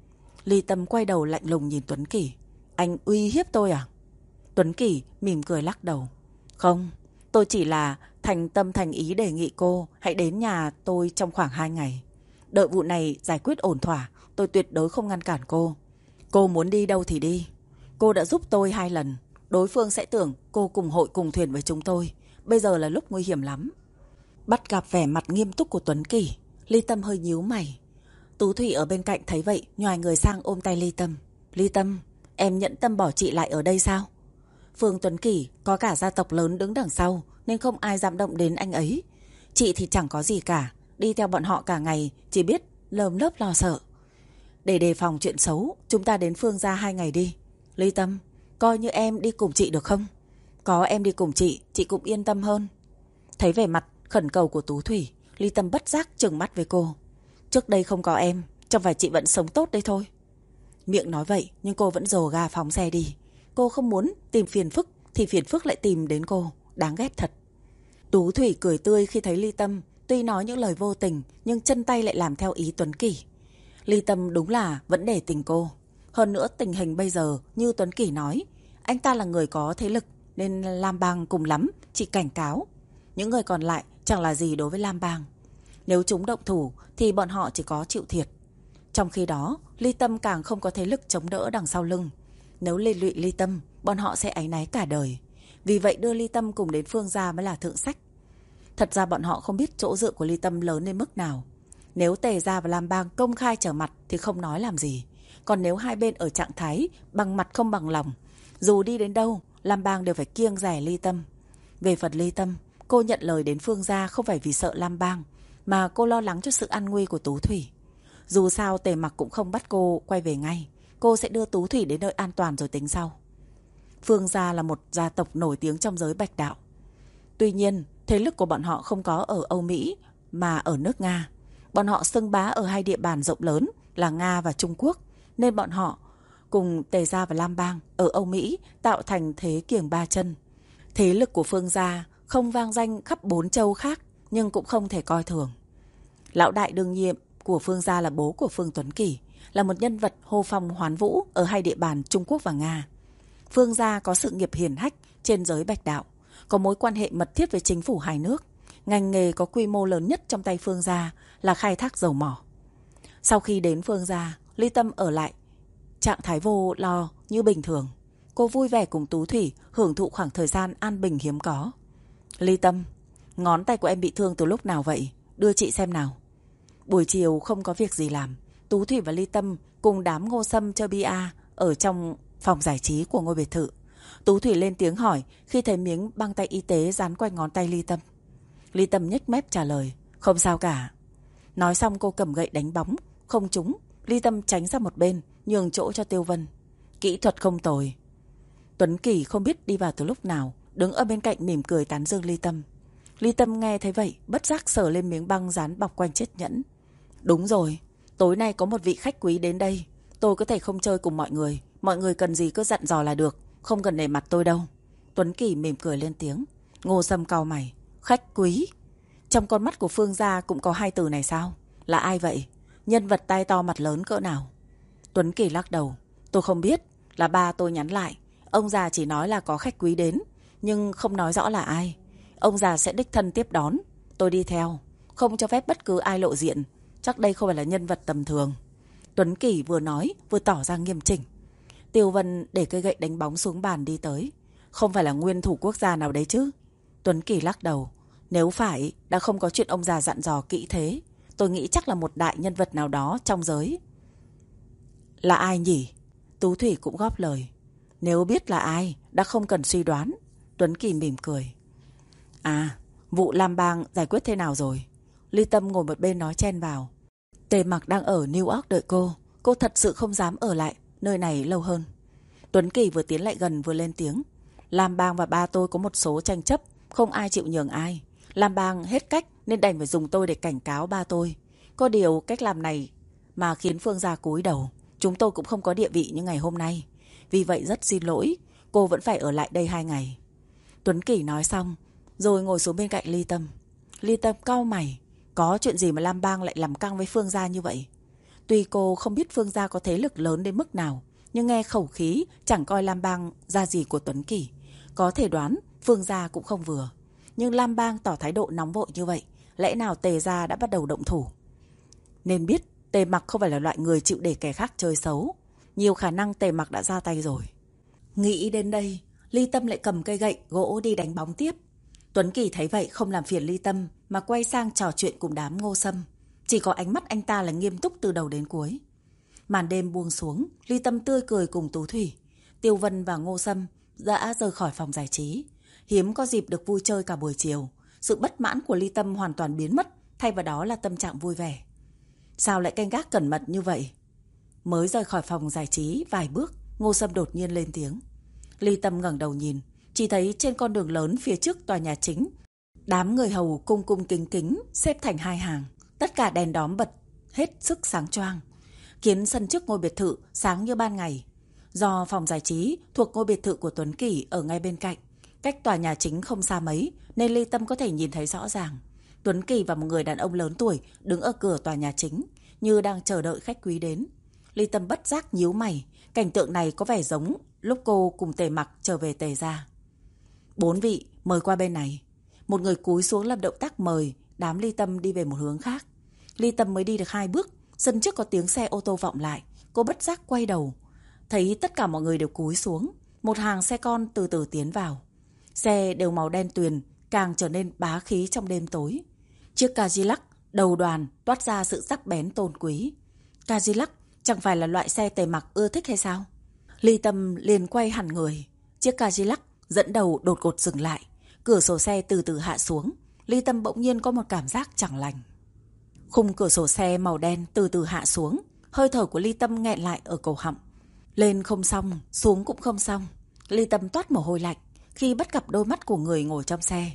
Ly Tâm quay đầu lạnh lùng nhìn Tuấn Kỷ. Anh uy hiếp tôi à? Tuấn Kỷ mỉm cười lắc đầu. Không, tôi chỉ là thành tâm thành ý đề nghị cô hãy đến nhà tôi trong khoảng 2 ngày. Đợi vụ này giải quyết ổn thỏa, tôi tuyệt đối không ngăn cản cô. Cô muốn đi đâu thì đi. Cô đã giúp tôi 2 lần. Đối phương sẽ tưởng cô cùng hội cùng thuyền với chúng tôi. Bây giờ là lúc nguy hiểm lắm. Bắt gặp vẻ mặt nghiêm túc của Tuấn Kỷ, Ly Tâm hơi nhíu mày. Tú Thủy ở bên cạnh thấy vậy, nhoài người sang ôm tay Ly Tâm. Ly Tâm, em nhẫn tâm bỏ chị lại ở đây sao? Phương Tuấn Kỷ có cả gia tộc lớn đứng đằng sau, nên không ai dám động đến anh ấy. Chị thì chẳng có gì cả, đi theo bọn họ cả ngày, chỉ biết lơm lớp lo sợ. Để đề phòng chuyện xấu, chúng ta đến Phương gia 2 ngày đi. Ly Tâm, coi như em đi cùng chị được không? Có em đi cùng chị cũng yên tâm hơn. Thấy vẻ mặt khẩn cầu của Tú Thủy, Ly Tâm bất giác trừng mắt với cô. Trước đây không có em, chẳng phải chị vẫn sống tốt đây thôi. Miệng nói vậy, nhưng cô vẫn dồ ga phóng xe đi. Cô không muốn tìm phiền phức, thì phiền phức lại tìm đến cô. Đáng ghét thật. Tú Thủy cười tươi khi thấy Ly Tâm tuy nói những lời vô tình, nhưng chân tay lại làm theo ý Tuấn Kỷ. Ly Tâm đúng là vẫn để tình cô. Hơn nữa tình hình bây giờ như Tuấn Kỷ nói, anh ta là người có thế lực, nên Lam Bang cùng lắm chỉ cảnh cáo. Những người còn lại chẳng là gì đối với Lam Bang. Nếu chúng động thủ thì bọn họ chỉ có chịu thiệt. Trong khi đó, Ly Tâm càng không có thế lực chống đỡ đằng sau lưng. Nếu liên lụy Ly Tâm, bọn họ sẽ áy náy cả đời. Vì vậy đưa Ly Tâm cùng đến Phương gia mới là thượng sách. Thật ra bọn họ không biết chỗ dựa của Ly Tâm lớn đến mức nào. Nếu Tề gia và Lam Bang công khai trở mặt thì không nói làm gì. Còn nếu hai bên ở trạng thái bằng mặt không bằng lòng, dù đi đến đâu, Lam Bang đều phải kiêng dè Ly Tâm. Về phần Ly Tâm, cô nhận lời đến Phương gia không phải vì sợ Lam Bang, mà cô lo lắng cho sự an nguy của Tú Thủy. Dù sao Tề Mặc cũng không bắt cô quay về ngay. Cô sẽ đưa Tú Thủy đến nơi an toàn rồi tính sau. Phương gia là một gia tộc nổi tiếng trong giới bạch đạo. Tuy nhiên, thế lực của bọn họ không có ở Âu Mỹ mà ở nước Nga. Bọn họ xưng bá ở 2 địa bàn rộng lớn là Nga và Trung Quốc, nên bọn họ cùng Tề gia và Lam Bang ở Âu Mỹ tạo thành thế kiềng 3 chân. Thế lực của Phương gia không vang danh khắp 4 châu khác, nhưng cũng không thể coi thường. Lão đại đương nhiệm của Phương gia là bố của Phương Tuấn Kỷ, là một nhân vật hô phong hoán vũ ở 2 địa bàn Trung Quốc và Nga. Phương gia có sự nghiệp hiển hách trên giới bạch đạo, có mối quan hệ mật thiết với chính phủ 2 nước. Ngành nghề có quy mô lớn nhất trong tay Phương gia là khai thác dầu mỏ. Sau khi đến Phương gia, Ly Tâm ở lại trạng thái vô lo như bình thường. Cô vui vẻ cùng Tú Thủy hưởng thụ khoảng thời gian an bình hiếm có. Ly Tâm, ngón tay của em bị thương từ lúc nào vậy? Đưa chị xem nào. Buổi chiều không có việc gì làm, Tú Thủy và Ly Tâm cùng đám Ngô Sâm chơi bia ở trong phòng giải trí của ngôi biệt thự. Tú Thủy lên tiếng hỏi khi thấy miếng băng tay y tế dán quanh ngón tay Ly Tâm. Ly Tâm nhếch mép trả lời, không sao cả. Nói xong cô cầm gậy đánh bóng, không trúng. Ly Tâm tránh ra một bên, nhường chỗ cho Tiêu Vân. Kỹ thuật không tồi. Tuấn Kỷ không biết đi vào từ lúc nào, đứng ở bên cạnh mỉm cười tán dương Ly Tâm. Ly Tâm nghe thấy vậy, bất giác sờ lên miếng băng dán bọc quanh chiếc nhẫn. Đúng rồi, tối nay có một vị khách quý đến đây. Tôi có thể không chơi cùng mọi người cần gì cứ dặn dò là được, không cần nể mặt tôi đâu. Tuấn Kỷ mỉm cười lên tiếng. Ngô Sâm cau mày. Khách quý? Trong con mắt của Phương gia cũng có 2 từ này sao? Là ai vậy? Nhân vật tai to mặt lớn cỡ nào? Tuấn Kỷ lắc đầu. Tôi không biết, là ba tôi nhắn lại. Ông già chỉ nói là có khách quý đến, nhưng không nói rõ là ai. Ông già sẽ đích thân tiếp đón. Tôi đi theo, không cho phép bất cứ ai lộ diện. Chắc đây không phải là nhân vật tầm thường. Tuấn Kỷ vừa nói vừa tỏ ra nghiêm chỉnh. Tiêu Vân để cây gậy đánh bóng xuống bàn đi tới. Không phải là nguyên thủ quốc gia nào đấy chứ? Tuấn Kỷ lắc đầu. Nếu phải, đã không có chuyện ông già dặn dò kỹ thế. Tôi nghĩ chắc là một đại nhân vật nào đó trong giới. Là ai nhỉ? Tú Thủy cũng góp lời. Nếu biết là ai, đã không cần suy đoán. Tuấn Kỷ mỉm cười. À, vụ Lam Bang giải quyết thế nào rồi? Ly Tâm ngồi một bên nói chen vào. Tề Mặc đang ở New York đợi cô thật sự không dám ở lại nơi này lâu hơn. Tuấn Kỳ vừa tiến lại gần vừa lên tiếng. Lam Bang và ba tôi có một số tranh chấp, không ai chịu nhường ai. Lam Bang hết cách nên đành phải dùng tôi để cảnh cáo ba tôi. Có điều cách làm này mà khiến Phương gia cúi đầu. Chúng tôi cũng không có địa vị như ngày hôm nay. Vì vậy rất xin lỗi, cô vẫn phải ở lại đây 2 ngày. Tuấn Kỳ nói xong rồi ngồi xuống bên cạnh Ly Tâm. Ly Tâm cau mày, có chuyện gì mà Lam Bang lại làm căng với Phương gia như vậy? Tuy cô không biết Phương gia có thế lực lớn đến mức nào, nhưng nghe khẩu khí chẳng coi Lam Bang ra gì của Tuấn Kỳ. Có thể đoán Phương gia cũng không vừa. Nhưng Lam Bang tỏ thái độ nóng vội như vậy, lẽ nào Tề gia đã bắt đầu động thủ? Nên biết Tề Mặc không phải là loại người chịu để kẻ khác chơi xấu. Nhiều khả năng Tề Mặc đã ra tay rồi. Nghĩ đến đây, Ly Tâm lại cầm cây gậy gỗ đi đánh bóng tiếp. Tuấn Kỳ thấy vậy không làm phiền Ly Tâm mà quay sang trò chuyện cùng đám Ngô Sâm. Chỉ có ánh mắt anh ta là nghiêm túc từ đầu đến cuối. Màn đêm buông xuống, Ly Tâm tươi cười cùng Tú Thủy. Tiêu Vân và Ngô Sâm đã rời khỏi phòng giải trí. Hiếm có dịp được vui chơi cả buổi chiều. Sự bất mãn của Ly Tâm hoàn toàn biến mất, thay vào đó là tâm trạng vui vẻ. Sao lại canh gác cẩn mật như vậy? Mới rời khỏi phòng giải trí vài bước, Ngô Sâm đột nhiên lên tiếng. Ly Tâm ngẩng đầu nhìn, chỉ thấy trên con đường lớn phía trước tòa nhà chính, đám người hầu cung cung kính kính xếp thành 2 hàng. Tất cả đèn đóm bật hết sức sáng choang, khiến sân trước ngôi biệt thự sáng như ban ngày. Do phòng giải trí thuộc ngôi biệt thự của Tuấn Kỳ ở ngay bên cạnh, cách tòa nhà chính không xa mấy, nên Ly Tâm có thể nhìn thấy rõ ràng. Tuấn Kỳ và một người đàn ông lớn tuổi đứng ở cửa tòa nhà chính, như đang chờ đợi khách quý đến. Ly Tâm bất giác nhíu mày, cảnh tượng này có vẻ giống lúc cô cùng Tề Mặc trở về Tề gia. 4 vị, mời qua bên này. Một người cúi xuống làm động tác mời đám Ly Tâm đi về một hướng khác. Ly Tâm mới đi được 2 bước, sân trước có tiếng xe ô tô vọng lại. Cô bất giác quay đầu, thấy tất cả mọi người đều cúi xuống. Một hàng xe con từ từ tiến vào. Xe đều màu đen tuyền, càng trở nên bá khí trong đêm tối. Chiếc Cadillac đầu đoàn toát ra sự sắc bén tôn quý. Cadillac chẳng phải là loại xe Tề Mặc ưa thích hay sao? Ly Tâm liền quay hẳn người. Chiếc Cadillac dẫn đầu đột ngột dừng lại. Cửa sổ xe từ từ hạ xuống. Ly Tâm bỗng nhiên có một cảm giác chẳng lành. Khung cửa sổ xe màu đen từ từ hạ xuống. Hơi thở của Ly Tâm nghẹn lại ở cổ họng. Lên không xong, xuống cũng không xong. Ly Tâm toát mồ hôi lạnh khi bắt gặp đôi mắt của người ngồi trong xe.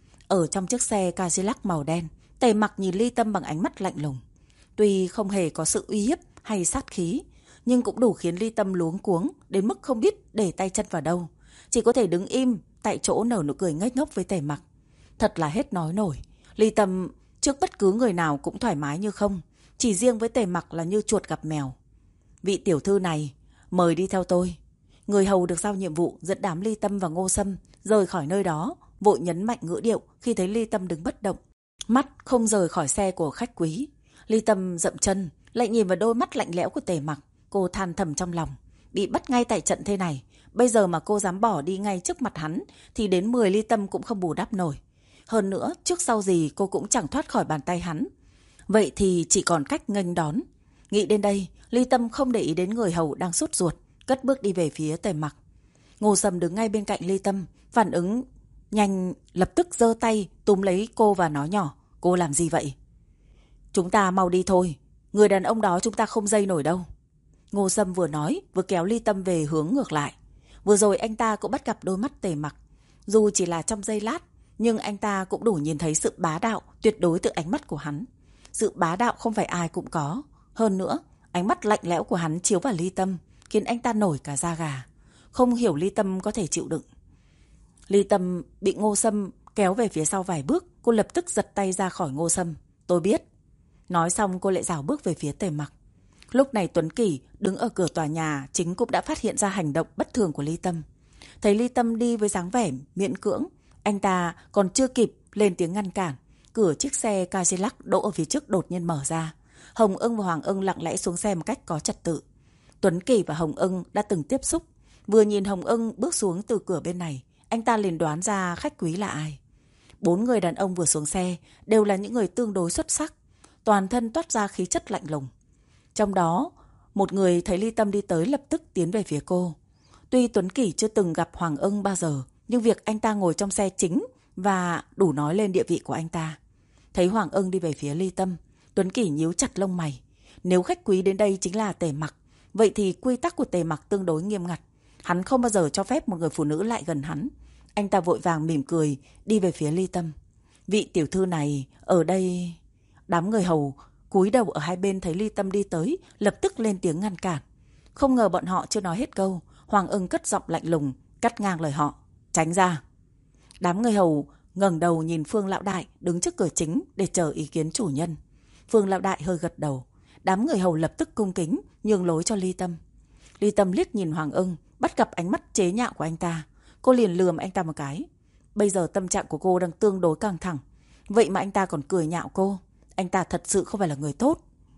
Ở trong chiếc xe Cadillac màu đen, Tề Mặc nhìn Ly Tâm bằng ánh mắt lạnh lùng. Tuy không hề có sự uy hiếp hay sát khí, nhưng cũng đủ khiến Ly Tâm luống cuống đến mức không biết để tay chân vào đâu. Chỉ có thể đứng im tại chỗ nở nụ cười ngây ngốc với Tề Mặc. Thật là hết nói nổi. Ly Tâm trước bất cứ người nào cũng thoải mái như không, chỉ riêng với Tề Mặc là như chuột gặp mèo. Vị tiểu thư này, mời đi theo tôi. Người hầu được giao nhiệm vụ dẫn đám Ly Tâm và Ngô Sâm rời khỏi nơi đó, vội nhấn mạnh ngữ điệu khi thấy Ly Tâm đứng bất động, mắt không rời khỏi xe của khách quý. Ly Tâm dậm chân, lại nhìn vào đôi mắt lạnh lẽo của Tề Mặc. Cô than thầm trong lòng, bị bắt ngay tại trận thế này, bây giờ mà cô dám bỏ đi ngay trước mặt hắn thì đến 10 Ly Tâm cũng không bù đắp nổi. Hơn nữa, trước sau gì cô cũng chẳng thoát khỏi bàn tay hắn. Vậy thì chỉ còn cách nghênh đón. Nghĩ đến đây, Ly Tâm không để ý đến người hầu đang sốt ruột, cất bước đi về phía Tề Mặc. Ngô Sâm đứng ngay bên cạnh Ly Tâm, phản ứng nhanh, lập tức giơ tay túm lấy cô và nói nhỏ, cô làm gì vậy? Chúng ta mau đi thôi, người đàn ông đó chúng ta không dây nổi đâu. Ngô Sâm vừa nói vừa kéo Ly Tâm về hướng ngược lại. Vừa rồi anh ta cũng bắt gặp đôi mắt Tề Mặc. Dù chỉ là trong giây lát, nhưng anh ta cũng đủ nhìn thấy sự bá đạo tuyệt đối từ ánh mắt của hắn. Sự bá đạo không phải ai cũng có. Hơn nữa, ánh mắt lạnh lẽo của hắn chiếu vào Ly Tâm, khiến anh ta nổi cả da gà. Không hiểu Ly Tâm có thể chịu đựng. Ly Tâm bị Ngô Sâm kéo về phía sau vài bước, cô lập tức giật tay ra khỏi Ngô Sâm. Tôi biết. Nói xong cô lại rảo bước về phía Tề Mặc. Lúc này Tuấn Kỳ đứng ở cửa tòa nhà chính cũng đã phát hiện ra hành động bất thường của Ly Tâm. Thấy Ly Tâm đi với dáng vẻ miễn cưỡng, anh ta còn chưa kịp lên tiếng ngăn cản, cửa chiếc xe Cadillac đỗ ở phía trước đột nhiên mở ra. Hồng Ưng và Hoàng Ưng lặng lẽ xuống xe một cách có trật tự. Tuấn Kỳ và Hồng Ưng đã từng tiếp xúc. Vừa nhìn Hồng Ưng bước xuống từ cửa bên này, anh ta liền đoán ra khách quý là ai. 4 người đàn ông vừa xuống xe đều là những người tương đối xuất sắc, toàn thân toát ra khí chất lạnh lùng. Trong đó, một người thấy Ly Tâm đi tới lập tức tiến về phía cô. Tuy Tuấn Kỳ chưa từng gặp Hoàng Ưng bao giờ, nhưng việc anh ta ngồi trong xe chính và đủ nói lên địa vị của anh ta. Thấy Hoàng Ưng đi về phía Ly Tâm, Tuấn Kỷ nhíu chặt lông mày. Nếu khách quý đến đây chính là Tề Mặc, vậy thì quy tắc của Tề Mặc tương đối nghiêm ngặt. Hắn không bao giờ cho phép một người phụ nữ lại gần hắn. Anh ta vội vàng mỉm cười đi về phía Ly Tâm. Vị tiểu thư này ở đây... Đám người hầu cúi đầu ở hai bên thấy Ly Tâm đi tới, lập tức lên tiếng ngăn cản. Không ngờ bọn họ chưa nói hết câu, Hoàng Ưng cất giọng lạnh lùng cắt ngang lời họ. Tránh ra. Đám người hầu ngẩng đầu nhìn Phương lão đại đứng trước cửa chính để chờ ý kiến chủ nhân. Phương lão đại hơi gật đầu. Đám người hầu lập tức cung kính nhường lối cho Ly Tâm. Ly Tâm liếc nhìn Hoàng Ưng, bắt gặp ánh mắt chế nhạo của anh ta. Cô liền lườm anh ta một cái. Bây giờ tâm trạng của cô đang tương đối căng thẳng, vậy mà anh ta còn cười nhạo cô. Anh ta thật sự không phải là người tốt.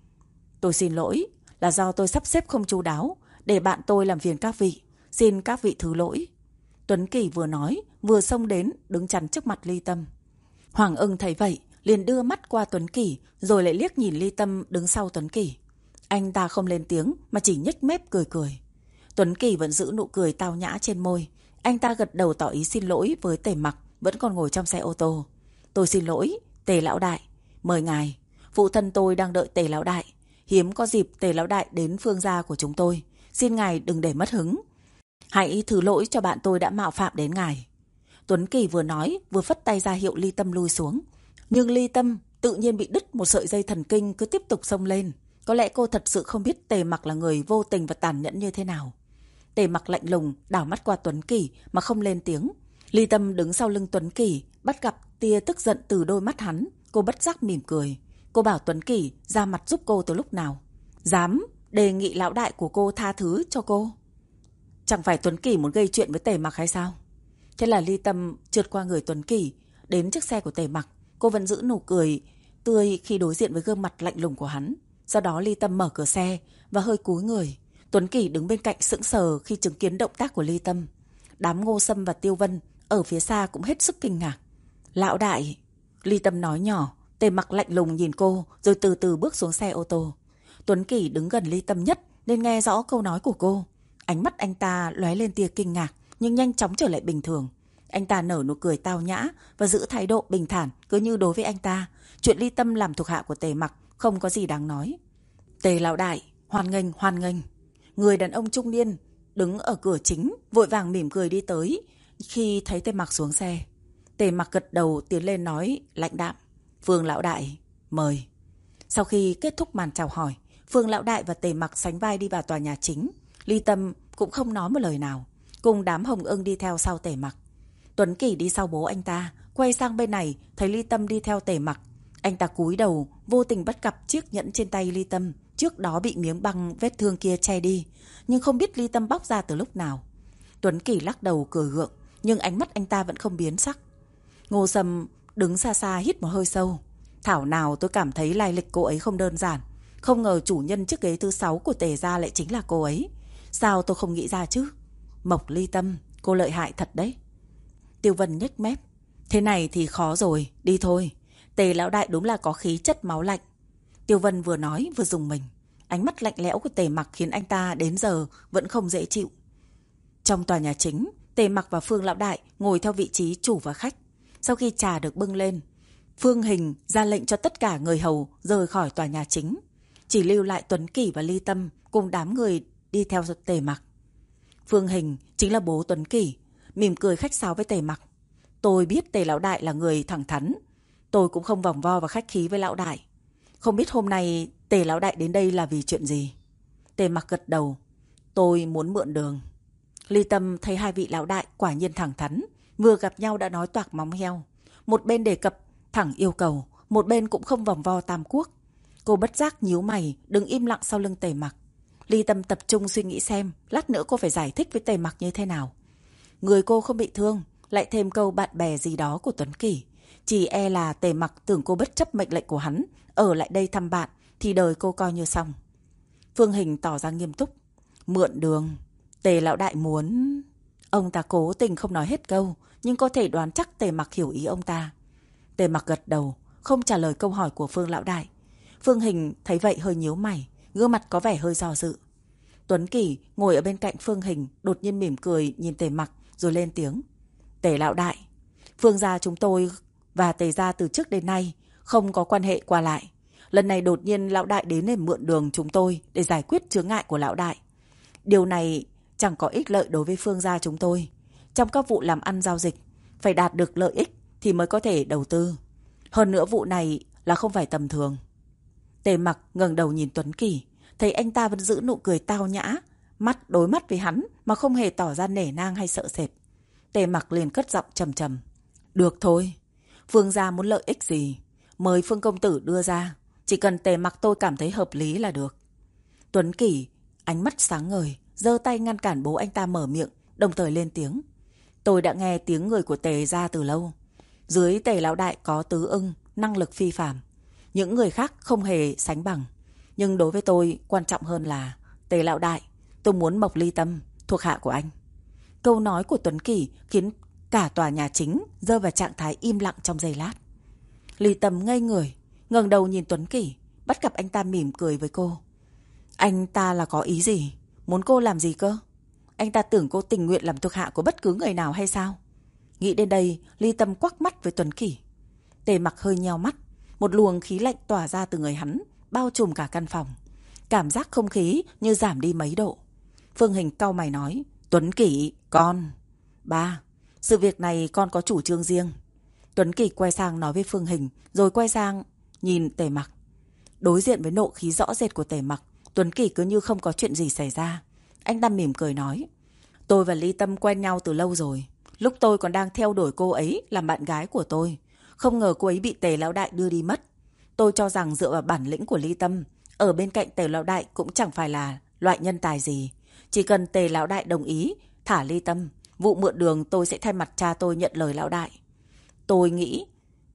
Tôi xin lỗi, là do tôi sắp xếp không chu đáo, để bạn tôi làm phiền các vị. Xin các vị thứ lỗi. Tuấn Kỷ vừa nói vừa xông đến đứng chắn trước mặt Ly Tâm. Hoàng Ưng thấy vậy liền đưa mắt qua Tuấn Kỷ, rồi lại liếc nhìn Ly Tâm đứng sau Tuấn Kỷ. Anh ta không lên tiếng mà chỉ nhếch mép cười cười. Tuấn Kỷ vẫn giữ nụ cười tao nhã trên môi. Anh ta gật đầu tỏ ý xin lỗi với Tề Mặc vẫn còn ngồi trong xe ô tô. Tôi xin lỗi, Tề lão đại. Mời ngài. Phụ thân tôi đang đợi Tề lão đại. Hiếm có dịp Tề lão đại đến Phương gia của chúng tôi. Xin ngài đừng để mất hứng. Hãy thứ lỗi cho bạn tôi đã mạo phạm đến ngài. Tuấn Kỷ vừa nói vừa phất tay ra hiệu Ly Tâm lui xuống. Nhưng Ly Tâm tự nhiên bị đứt một sợi dây thần kinh cứ tiếp tục xông lên. Có lẽ cô thật sự không biết Tề Mặc là người vô tình và tàn nhẫn như thế nào. Tề Mặc lạnh lùng đảo mắt qua Tuấn Kỷ mà không lên tiếng. Ly Tâm đứng sau lưng Tuấn Kỷ, bắt gặp tia tức giận từ đôi mắt hắn. Cô bất giác mỉm cười. Cô bảo Tuấn Kỷ ra mặt giúp cô từ lúc nào. Dám đề nghị lão đại của cô tha thứ cho cô. Chẳng phải Tuấn Kỷ muốn gây chuyện với Tề Mặc hay sao? Thế là Ly Tâm trượt qua người Tuấn Kỷ đến chiếc xe của Tề Mặc. Cô vẫn giữ nụ cười tươi khi đối diện với gương mặt lạnh lùng của hắn. Sau đó Ly Tâm mở cửa xe và hơi cúi người. Tuấn Kỷ đứng bên cạnh sững sờ khi chứng kiến động tác của Ly Tâm. Đám Ngô Sâm và Tiêu Vân ở phía xa cũng hết sức kinh ngạc. Lão đại, Ly Tâm nói nhỏ. Tề Mặc lạnh lùng nhìn cô rồi từ từ bước xuống xe ô tô. Tuấn Kỷ đứng gần Ly Tâm nhất nên nghe rõ câu nói của cô. Ánh mắt anh ta lóe lên tia kinh ngạc nhưng nhanh chóng trở lại bình thường. Anh ta nở nụ cười tao nhã và giữ thái độ bình thản cứ như đối với anh ta. Chuyện Ly Tâm làm thuộc hạ của Tề Mặc không có gì đáng nói. Tề lão đại, hoan nghênh, hoan nghênh. Người đàn ông trung niên đứng ở cửa chính vội vàng mỉm cười đi tới khi thấy Tề Mặc xuống xe. Tề Mặc gật đầu tiến lên nói lãnh đạm. Phương lão đại, mời. Sau khi kết thúc màn chào hỏi, Phương lão đại và Tề Mặc sánh vai đi vào tòa nhà chính. Ly Tâm cũng không nói một lời nào, cùng đám Hồng Ưng đi theo sau Tề Mặc. Tuấn Kỷ đi sau bố anh ta, quay sang bên này thấy Ly Tâm đi theo Tề Mặc. Anh ta cúi đầu, vô tình bắt gặp chiếc nhẫn trên tay Ly Tâm, trước đó bị miếng băng vết thương kia che đi, nhưng không biết Ly Tâm bóc ra từ lúc nào. Tuấn Kỷ lắc đầu cười gượng, nhưng ánh mắt anh ta vẫn không biến sắc. Ngô Sâm đứng xa xa hít một hơi sâu. Thảo nào tôi cảm thấy lai lịch cô ấy không đơn giản. Không ngờ chủ nhân chiếc ghế thứ 6 của Tề gia lại chính là cô ấy. Sao tôi không nghĩ ra chứ? Mộc Ly Tâm, cô lợi hại thật đấy. Tiêu Vân nhếch mép. Thế này thì khó rồi, đi thôi. Tề lão đại đúng là có khí chất máu lạnh. Tiêu Vân vừa nói vừa rùng mình. Ánh mắt lạnh lẽo của Tề Mặc khiến anh ta đến giờ vẫn không dễ chịu. Trong tòa nhà chính, Tề Mặc và Phương lão đại ngồi theo vị trí chủ và khách. Sau khi trà được bưng lên, Phương Hình ra lệnh cho tất cả người hầu rời khỏi tòa nhà chính, chỉ lưu lại Tuấn Kỷ và Ly Tâm cùng đám người đi theo Tề Mặc. Phương Hình chính là bố Tuấn Kỷ, mỉm cười khách sáo với Tề Mặc. Tôi biết Tề lão đại là người thẳng thắn, tôi cũng không vòng vo và khách khí với lão đại. Không biết hôm nay Tề lão đại đến đây là vì chuyện gì? Tề Mặc gật đầu. Tôi muốn mượn đường. Ly Tâm thấy hai vị lão đại quả nhiên thẳng thắn, vừa gặp nhau đã nói toạc móng heo. Một bên đề cập thẳng yêu cầu, một bên cũng không vòng vo tam quốc. Cô bất giác nhíu mày, đứng im lặng sau lưng Tề Mặc. Ly Tâm tập trung suy nghĩ xem lát nữa cô phải giải thích với Tề Mặc như thế nào. Người cô không bị thương, lại thêm câu bạn bè gì đó của Tuấn Kỷ. Chỉ e là Tề Mặc tưởng cô bất chấp mệnh lệnh của hắn, ở lại đây thăm bạn, thì đời cô coi như xong. Phương Hình tỏ ra nghiêm túc. Mượn đường, Tề lão đại muốn... Ông ta cố tình không nói hết câu, nhưng có thể đoán chắc Tề Mặc hiểu ý ông ta. Tề Mặc gật đầu, không trả lời câu hỏi của Phương lão đại. Phương Hình thấy vậy hơi nhíu mày, gương mặt có vẻ hơi do dự. Tuấn Kỷ ngồi ở bên cạnh Phương Hình, đột nhiên mỉm cười nhìn Tề Mặc rồi lên tiếng. Tề lão đại, Phương gia chúng tôi và Tề gia từ trước đến nay không có quan hệ qua lại. Lần này đột nhiên lão đại đến để mượn đường chúng tôi để giải quyết chướng ngại của lão đại. Điều này chẳng có ích lợi đối với Phương gia chúng tôi. Trong các vụ làm ăn giao dịch, phải đạt được lợi ích thì mới có thể đầu tư. Hơn nữa vụ này là không phải tầm thường. Tề Mặc ngẩng đầu nhìn Tuấn Kỳ, thấy anh ta vẫn giữ nụ cười tao nhã, mắt đối mắt với hắn mà không hề tỏ ra nể nang hay sợ sệt. Tề Mặc liền cất giọng trầm trầm. Được thôi, Phương gia muốn lợi ích gì, mời Phương công tử đưa ra. Chỉ cần Tề Mặc tôi cảm thấy hợp lý là được. Tuấn Kỳ ánh mắt sáng ngời, giơ tay ngăn cản bố anh ta mở miệng, đồng thời lên tiếng. Tôi đã nghe tiếng người của Tề gia từ lâu. Dưới Tề lão đại có Tứ Ưng, năng lực phi phàm. Những người khác không hề sánh bằng. Nhưng đối với tôi quan trọng hơn là Tề lão đại, tôi muốn Mộc Ly Tâm, thuộc hạ của anh. Câu nói của Tuấn Kỳ khiến cả tòa nhà chính rơi vào trạng thái im lặng trong giây lát. Ly Tâm ngây người, ngẩng đầu nhìn Tuấn Kỳ, bắt gặp anh ta mỉm cười với cô. Anh ta là có ý gì? Muốn cô làm gì cơ? Anh ta tưởng cô tình nguyện làm thuộc hạ của bất cứ người nào hay sao? Nghĩ đến đây, Ly Tâm quắc mắt với Tuấn Kỳ. Tề Mặc hơi nheo mắt, một luồng khí lạnh tỏa ra từ người hắn, bao trùm cả căn phòng. Cảm giác không khí như giảm đi mấy độ. Phương Hình cau mày nói, Tuấn Kỳ, con. Ba, sự việc này con có chủ trương riêng. Tuấn Kỳ quay sang nói với Phương Hình, rồi quay sang nhìn Tề Mặc. Đối diện với nộ khí rõ rệt của Tề Mặc, Tuấn Kỳ cứ như không có chuyện gì xảy ra. Anh ta mỉm cười nói, tôi và Ly Tâm quen nhau từ lâu rồi. Lúc tôi còn đang theo đuổi cô ấy làm bạn gái của tôi, không ngờ cô ấy bị Tề lão đại đưa đi mất. Tôi cho rằng dựa vào bản lĩnh của Ly Tâm, ở bên cạnh Tề lão đại cũng chẳng phải là loại nhân tài gì. Chỉ cần Tề lão đại đồng ý thả Ly Tâm, vụ mượn đường tôi sẽ thay mặt cha tôi nhận lời lão đại. Tôi nghĩ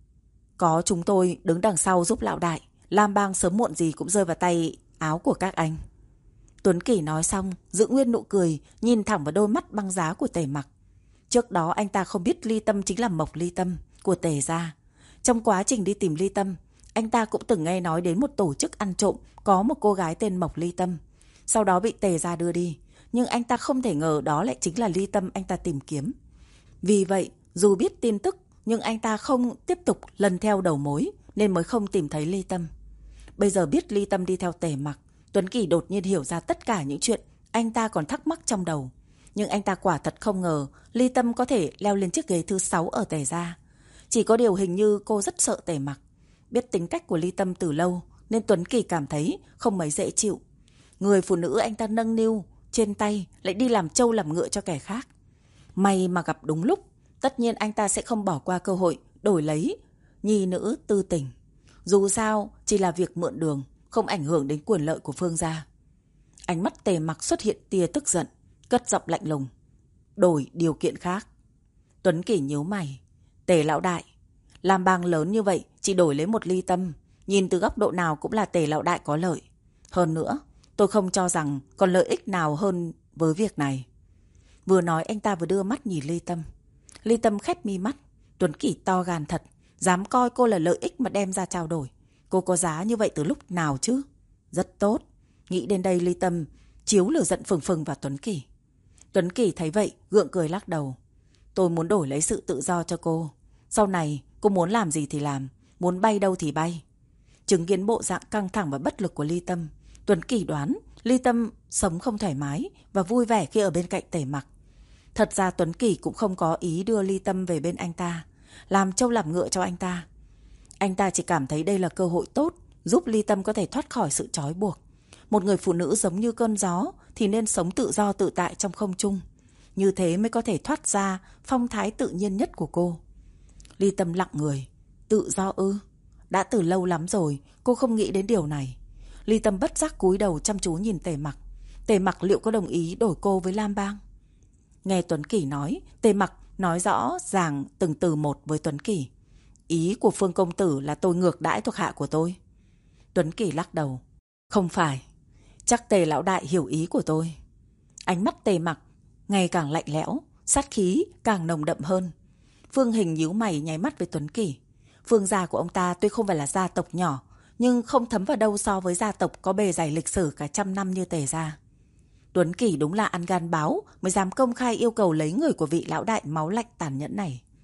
có chúng tôi đứng đằng sau giúp lão đại, Lam Bang sớm muộn gì cũng rơi vào tay áo của các anh. Tuấn Kỳ nói xong, giữ nguyên nụ cười, nhìn thẳng vào đôi mắt băng giá của Tề Mặc. Trước đó anh ta không biết Ly Tâm chính là Mộc Ly Tâm của Tề gia. Trong quá trình đi tìm Ly Tâm, anh ta cũng từng nghe nói đến một tổ chức ăn trộm có một cô gái tên Mộc Ly Tâm. Sau đó bị Tề gia đưa đi, nhưng anh ta không thể ngờ đó lại chính là Ly Tâm anh ta tìm kiếm. Vì vậy, dù biết tin tức, nhưng anh ta không tiếp tục lần theo đầu mối, nên mới không tìm thấy Ly Tâm. Bây giờ biết Ly Tâm đi theo Tề Mặc, Tuấn Kỳ đột nhiên hiểu ra tất cả những chuyện anh ta còn thắc mắc trong đầu. Nhưng anh ta quả thật không ngờ Ly Tâm có thể leo lên chiếc ghế thứ 6 ở Tề gia. Chỉ có điều hình như cô rất sợ Tề Mặc. Biết tính cách của Ly Tâm từ lâu, nên Tuấn Kỳ cảm thấy không mấy dễ chịu. Người phụ nữ anh ta nâng niu trên tay lại đi làm trâu làm ngựa cho kẻ khác. May mà gặp đúng lúc, tất nhiên anh ta sẽ không bỏ qua cơ hội đổi lấy nhi nữ tư tình. Dù sao, chỉ là việc mượn đường, không ảnh hưởng đến quyền lợi của Phương gia. Ánh mắt Tề Mặc xuất hiện tia tức giận, cất giọng lạnh lùng. Đổi điều kiện khác. Tuấn Kỳ nhíu mày. Tề lão đại, làm bang lớn như vậy chỉ đổi lấy một Ly Tâm, nhìn từ góc độ nào cũng là Tề lão đại có lợi. Hơn nữa, tôi không cho rằng còn lợi ích nào hơn với việc này. Vừa nói anh ta vừa đưa mắt nhìn Ly Tâm. Ly Tâm khép mi mắt. Tuấn Kỳ to gan thật, dám coi cô là lợi ích mà đem ra trao đổi. Cô có giá như vậy từ lúc nào chứ? Rất tốt. Nghĩ đến đây Ly Tâm chiếu lửa giận phừng phừng vào Tuấn Kỳ. Tuấn Kỳ thấy vậy gượng cười lắc đầu. Tôi muốn đổi lấy sự tự do cho cô. Sau này cô muốn làm gì thì làm, muốn bay đâu thì bay. Chứng kiến bộ dạng căng thẳng và bất lực của Ly Tâm, Tuấn Kỳ đoán Ly Tâm sống không thoải mái và vui vẻ khi ở bên cạnh Tề Mặc. Thật ra Tuấn Kỳ cũng không có ý đưa Ly Tâm về bên anh ta, làm trâu làm ngựa cho anh ta. Anh ta chỉ cảm thấy đây là cơ hội tốt giúp Ly Tâm có thể thoát khỏi sự trói buộc. Một người phụ nữ giống như cơn gió thì nên sống tự do tự tại trong không trung. Như thế mới có thể thoát ra phong thái tự nhiên nhất của cô. Ly Tâm lặng người. Tự do ư? Đã từ lâu lắm rồi cô không nghĩ đến điều này. Ly Tâm bất giác cúi đầu chăm chú nhìn Tề Mặc. Tề Mặc liệu có đồng ý đổi cô với Lam Bang? Nghe Tuấn Kỳ nói, Tề Mặc nói rõ ràng từng từ một với Tuấn Kỳ. Ý của Phương công tử là tôi ngược đãi thuộc hạ của tôi. Tuấn Kỳ lắc đầu. Không phải. Chắc Tề lão đại hiểu ý của tôi. Ánh mắt Tề Mặc ngày càng lạnh lẽo, sát khí càng nồng đậm hơn. Phương Hình nhíu mày nháy mắt với Tuấn Kỳ. Phương gia của ông ta tuy không phải là gia tộc nhỏ, nhưng không thấm vào đâu so với gia tộc có bề dày lịch sử cả trăm năm như Tề gia. Tuấn Kỳ đúng là ăn gan báo mới dám công khai yêu cầu lấy người của vị lão đại máu lạnh tàn nhẫn này.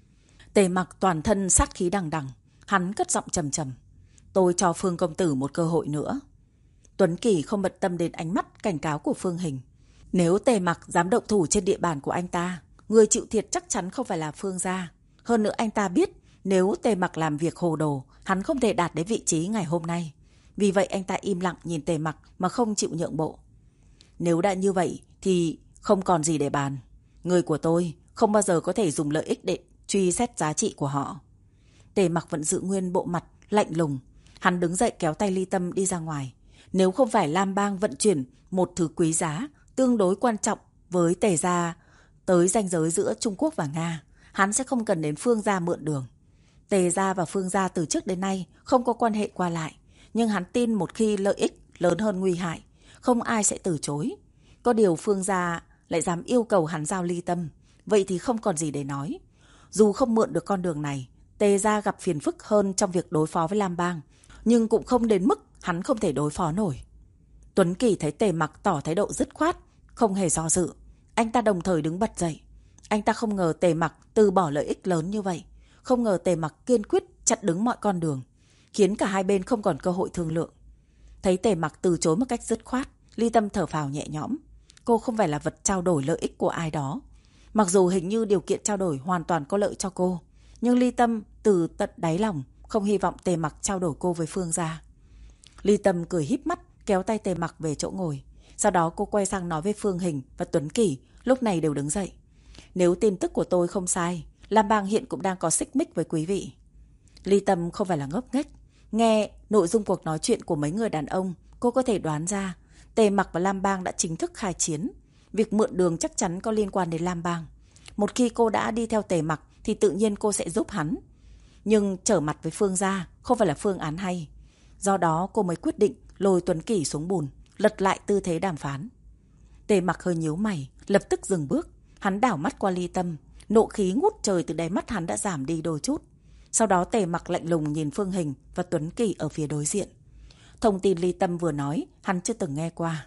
Tề Mặc toàn thân sát khí đằng đằng, hắn cất giọng trầm trầm. Tôi cho Phương công tử một cơ hội nữa. Tuấn Kỳ không bận tâm đến ánh mắt cảnh cáo của Phương Hình. Nếu Tề Mặc dám động thủ trên địa bàn của anh ta, người chịu thiệt chắc chắn không phải là Phương gia. Hơn nữa anh ta biết nếu Tề Mặc làm việc hồ đồ, hắn không thể đạt đến vị trí ngày hôm nay. Vì vậy anh ta im lặng nhìn Tề Mặc mà không chịu nhượng bộ. Nếu đã như vậy thì không còn gì để bàn. Người của tôi không bao giờ có thể dùng lợi ích để truy xét giá trị của họ. Tề Mặc vẫn giữ nguyên bộ mặt lạnh lùng. Hắn đứng dậy kéo tay Ly Tâm đi ra ngoài. Nếu không phải Lam Bang vận chuyển một thứ quý giá tương đối quan trọng với Tề gia tới ranh giới giữa Trung Quốc và Nga, hắn sẽ không cần đến Phương gia mượn đường. Tề gia và Phương gia từ trước đến nay không có quan hệ qua lại, nhưng hắn tin một khi lợi ích lớn hơn nguy hại, không ai sẽ từ chối. Có điều Phương gia lại dám yêu cầu hắn giao Ly Tâm, vậy thì không còn gì để nói. Dù không mượn được con đường này, Tề gia gặp phiền phức hơn trong việc đối phó với Lam Bang, nhưng cũng không đến mức hắn không thể đối phó nổi. Tuấn Kỳ thấy Tề Mặc tỏ thái độ dứt khoát, không hề do dự. Anh ta đồng thời đứng bật dậy. Anh ta không ngờ Tề Mặc từ bỏ lợi ích lớn như vậy. Không ngờ Tề Mặc kiên quyết chặn đứng mọi con đường, khiến cả hai bên không còn cơ hội thương lượng. Thấy Tề Mặc từ chối một cách dứt khoát, Ly Tâm thở phào nhẹ nhõm. Cô không phải là vật trao đổi lợi ích của ai đó. Mặc dù hình như điều kiện trao đổi hoàn toàn có lợi cho cô, nhưng Ly Tâm từ tận đáy lòng không hy vọng Tề Mặc trao đổi cô với Phương gia. Ly Tâm cười híp mắt kéo tay Tề Mặc về chỗ ngồi. Sau đó cô quay sang nói với Phương Hình và Tuấn Kỳ, lúc này đều đứng dậy. Nếu tin tức của tôi không sai, Lam Bang hiện cũng đang có xích mích với quý vị. Ly Tâm không phải là ngốc nghếch. Nghe nội dung cuộc nói chuyện của mấy người đàn ông, cô có thể đoán ra Tề Mặc và Lam Bang đã chính thức khai chiến. Việc mượn đường chắc chắn có liên quan đến Lam Bang. Một khi cô đã đi theo Tề Mặc thì tự nhiên cô sẽ giúp hắn. Nhưng trở mặt với Phương gia không phải là phương án hay. Do đó cô mới quyết định lôi Tuấn Kỳ xuống bùn, lật lại tư thế đàm phán. Tề Mặc hơi nhíu mày, lập tức dừng bước. Hắn đảo mắt qua Ly Tâm, nộ khí ngút trời từ đáy mắt hắn đã giảm đi đôi chút. Sau đó Tề Mặc lạnh lùng nhìn Phương Hình và Tuấn Kỳ ở phía đối diện. Thông tin Ly Tâm vừa nói, hắn chưa từng nghe qua.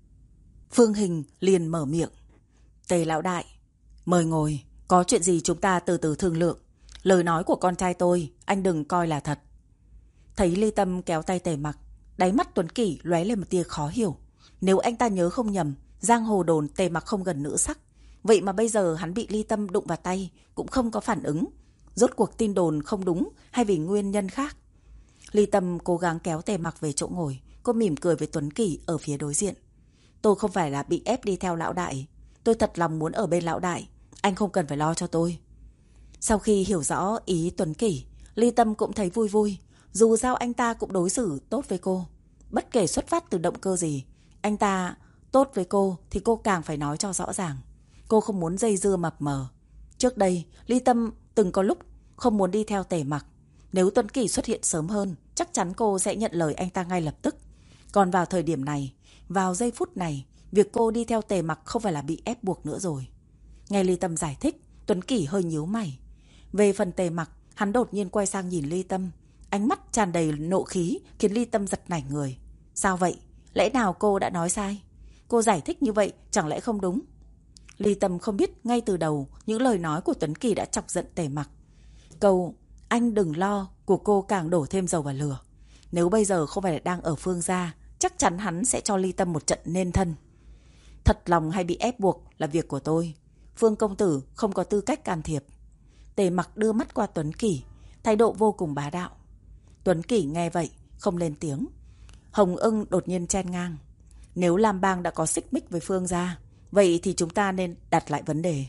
Phương Hình liền mở miệng. Tề lão đại, mời ngồi, có chuyện gì chúng ta từ từ thương lượng. Lời nói của con trai tôi, anh đừng coi là thật. Thấy Ly Tâm kéo tay Tề Mặc, đáy mắt Tuấn Kỳ lóe lên một tia khó hiểu. Nếu anh ta nhớ không nhầm, giang hồ đồn Tề Mặc không gần nữ sắc. Vậy mà bây giờ hắn bị Ly Tâm đụng vào tay, cũng không có phản ứng. Rốt cuộc tin đồn không đúng hay vì nguyên nhân khác? Ly Tâm cố gắng kéo Tề Mặc về chỗ ngồi. Cô mỉm cười với Tuấn Kỳ ở phía đối diện. Tôi không phải là bị ép đi theo lão đại. Tôi thật lòng muốn ở bên lão đại. Anh không cần phải lo cho tôi. Sau khi hiểu rõ ý Tuấn Kỳ, Ly Tâm cũng thấy vui vui. Dù sao anh ta cũng đối xử tốt với cô. Bất kể xuất phát từ động cơ gì, anh ta tốt với cô thì cô càng phải nói cho rõ ràng. Cô không muốn dây dưa mập mờ. Trước đây, Ly Tâm từng có lúc không muốn đi theo Tề Mặc. Nếu Tuấn Kỳ xuất hiện sớm hơn, chắc chắn cô sẽ nhận lời anh ta ngay lập tức. Còn vào thời điểm này, vào giây phút này, việc cô đi theo Tề Mặc không phải là bị ép buộc nữa rồi. Nghe Ly Tâm giải thích, Tuấn Kỳ hơi nhíu mày. Về phần Tề Mặc, hắn đột nhiên quay sang nhìn Ly Tâm. Ánh mắt tràn đầy nộ khí khiến Ly Tâm giật nảy người. Sao vậy? Lẽ nào cô đã nói sai? Cô giải thích như vậy chẳng lẽ không đúng? Ly Tâm không biết ngay từ đầu những lời nói của Tuấn Kỳ đã chọc giận Tề Mặc. Câu anh đừng lo của cô càng đổ thêm dầu vào lửa. Nếu bây giờ không phải là đang ở Phương gia, chắc chắn hắn sẽ cho Ly Tâm một trận nên thân. Thật lòng hay bị ép buộc là việc của tôi. Phương công tử không có tư cách can thiệp. Tề Mặc đưa mắt qua Tuấn Kỳ, thái độ vô cùng bá đạo. Tuấn Kỳ nghe vậy, không lên tiếng. Hồng Ưng đột nhiên chen ngang. Nếu Lam Bang đã có xích mích với Phương gia, vậy thì chúng ta nên đặt lại vấn đề.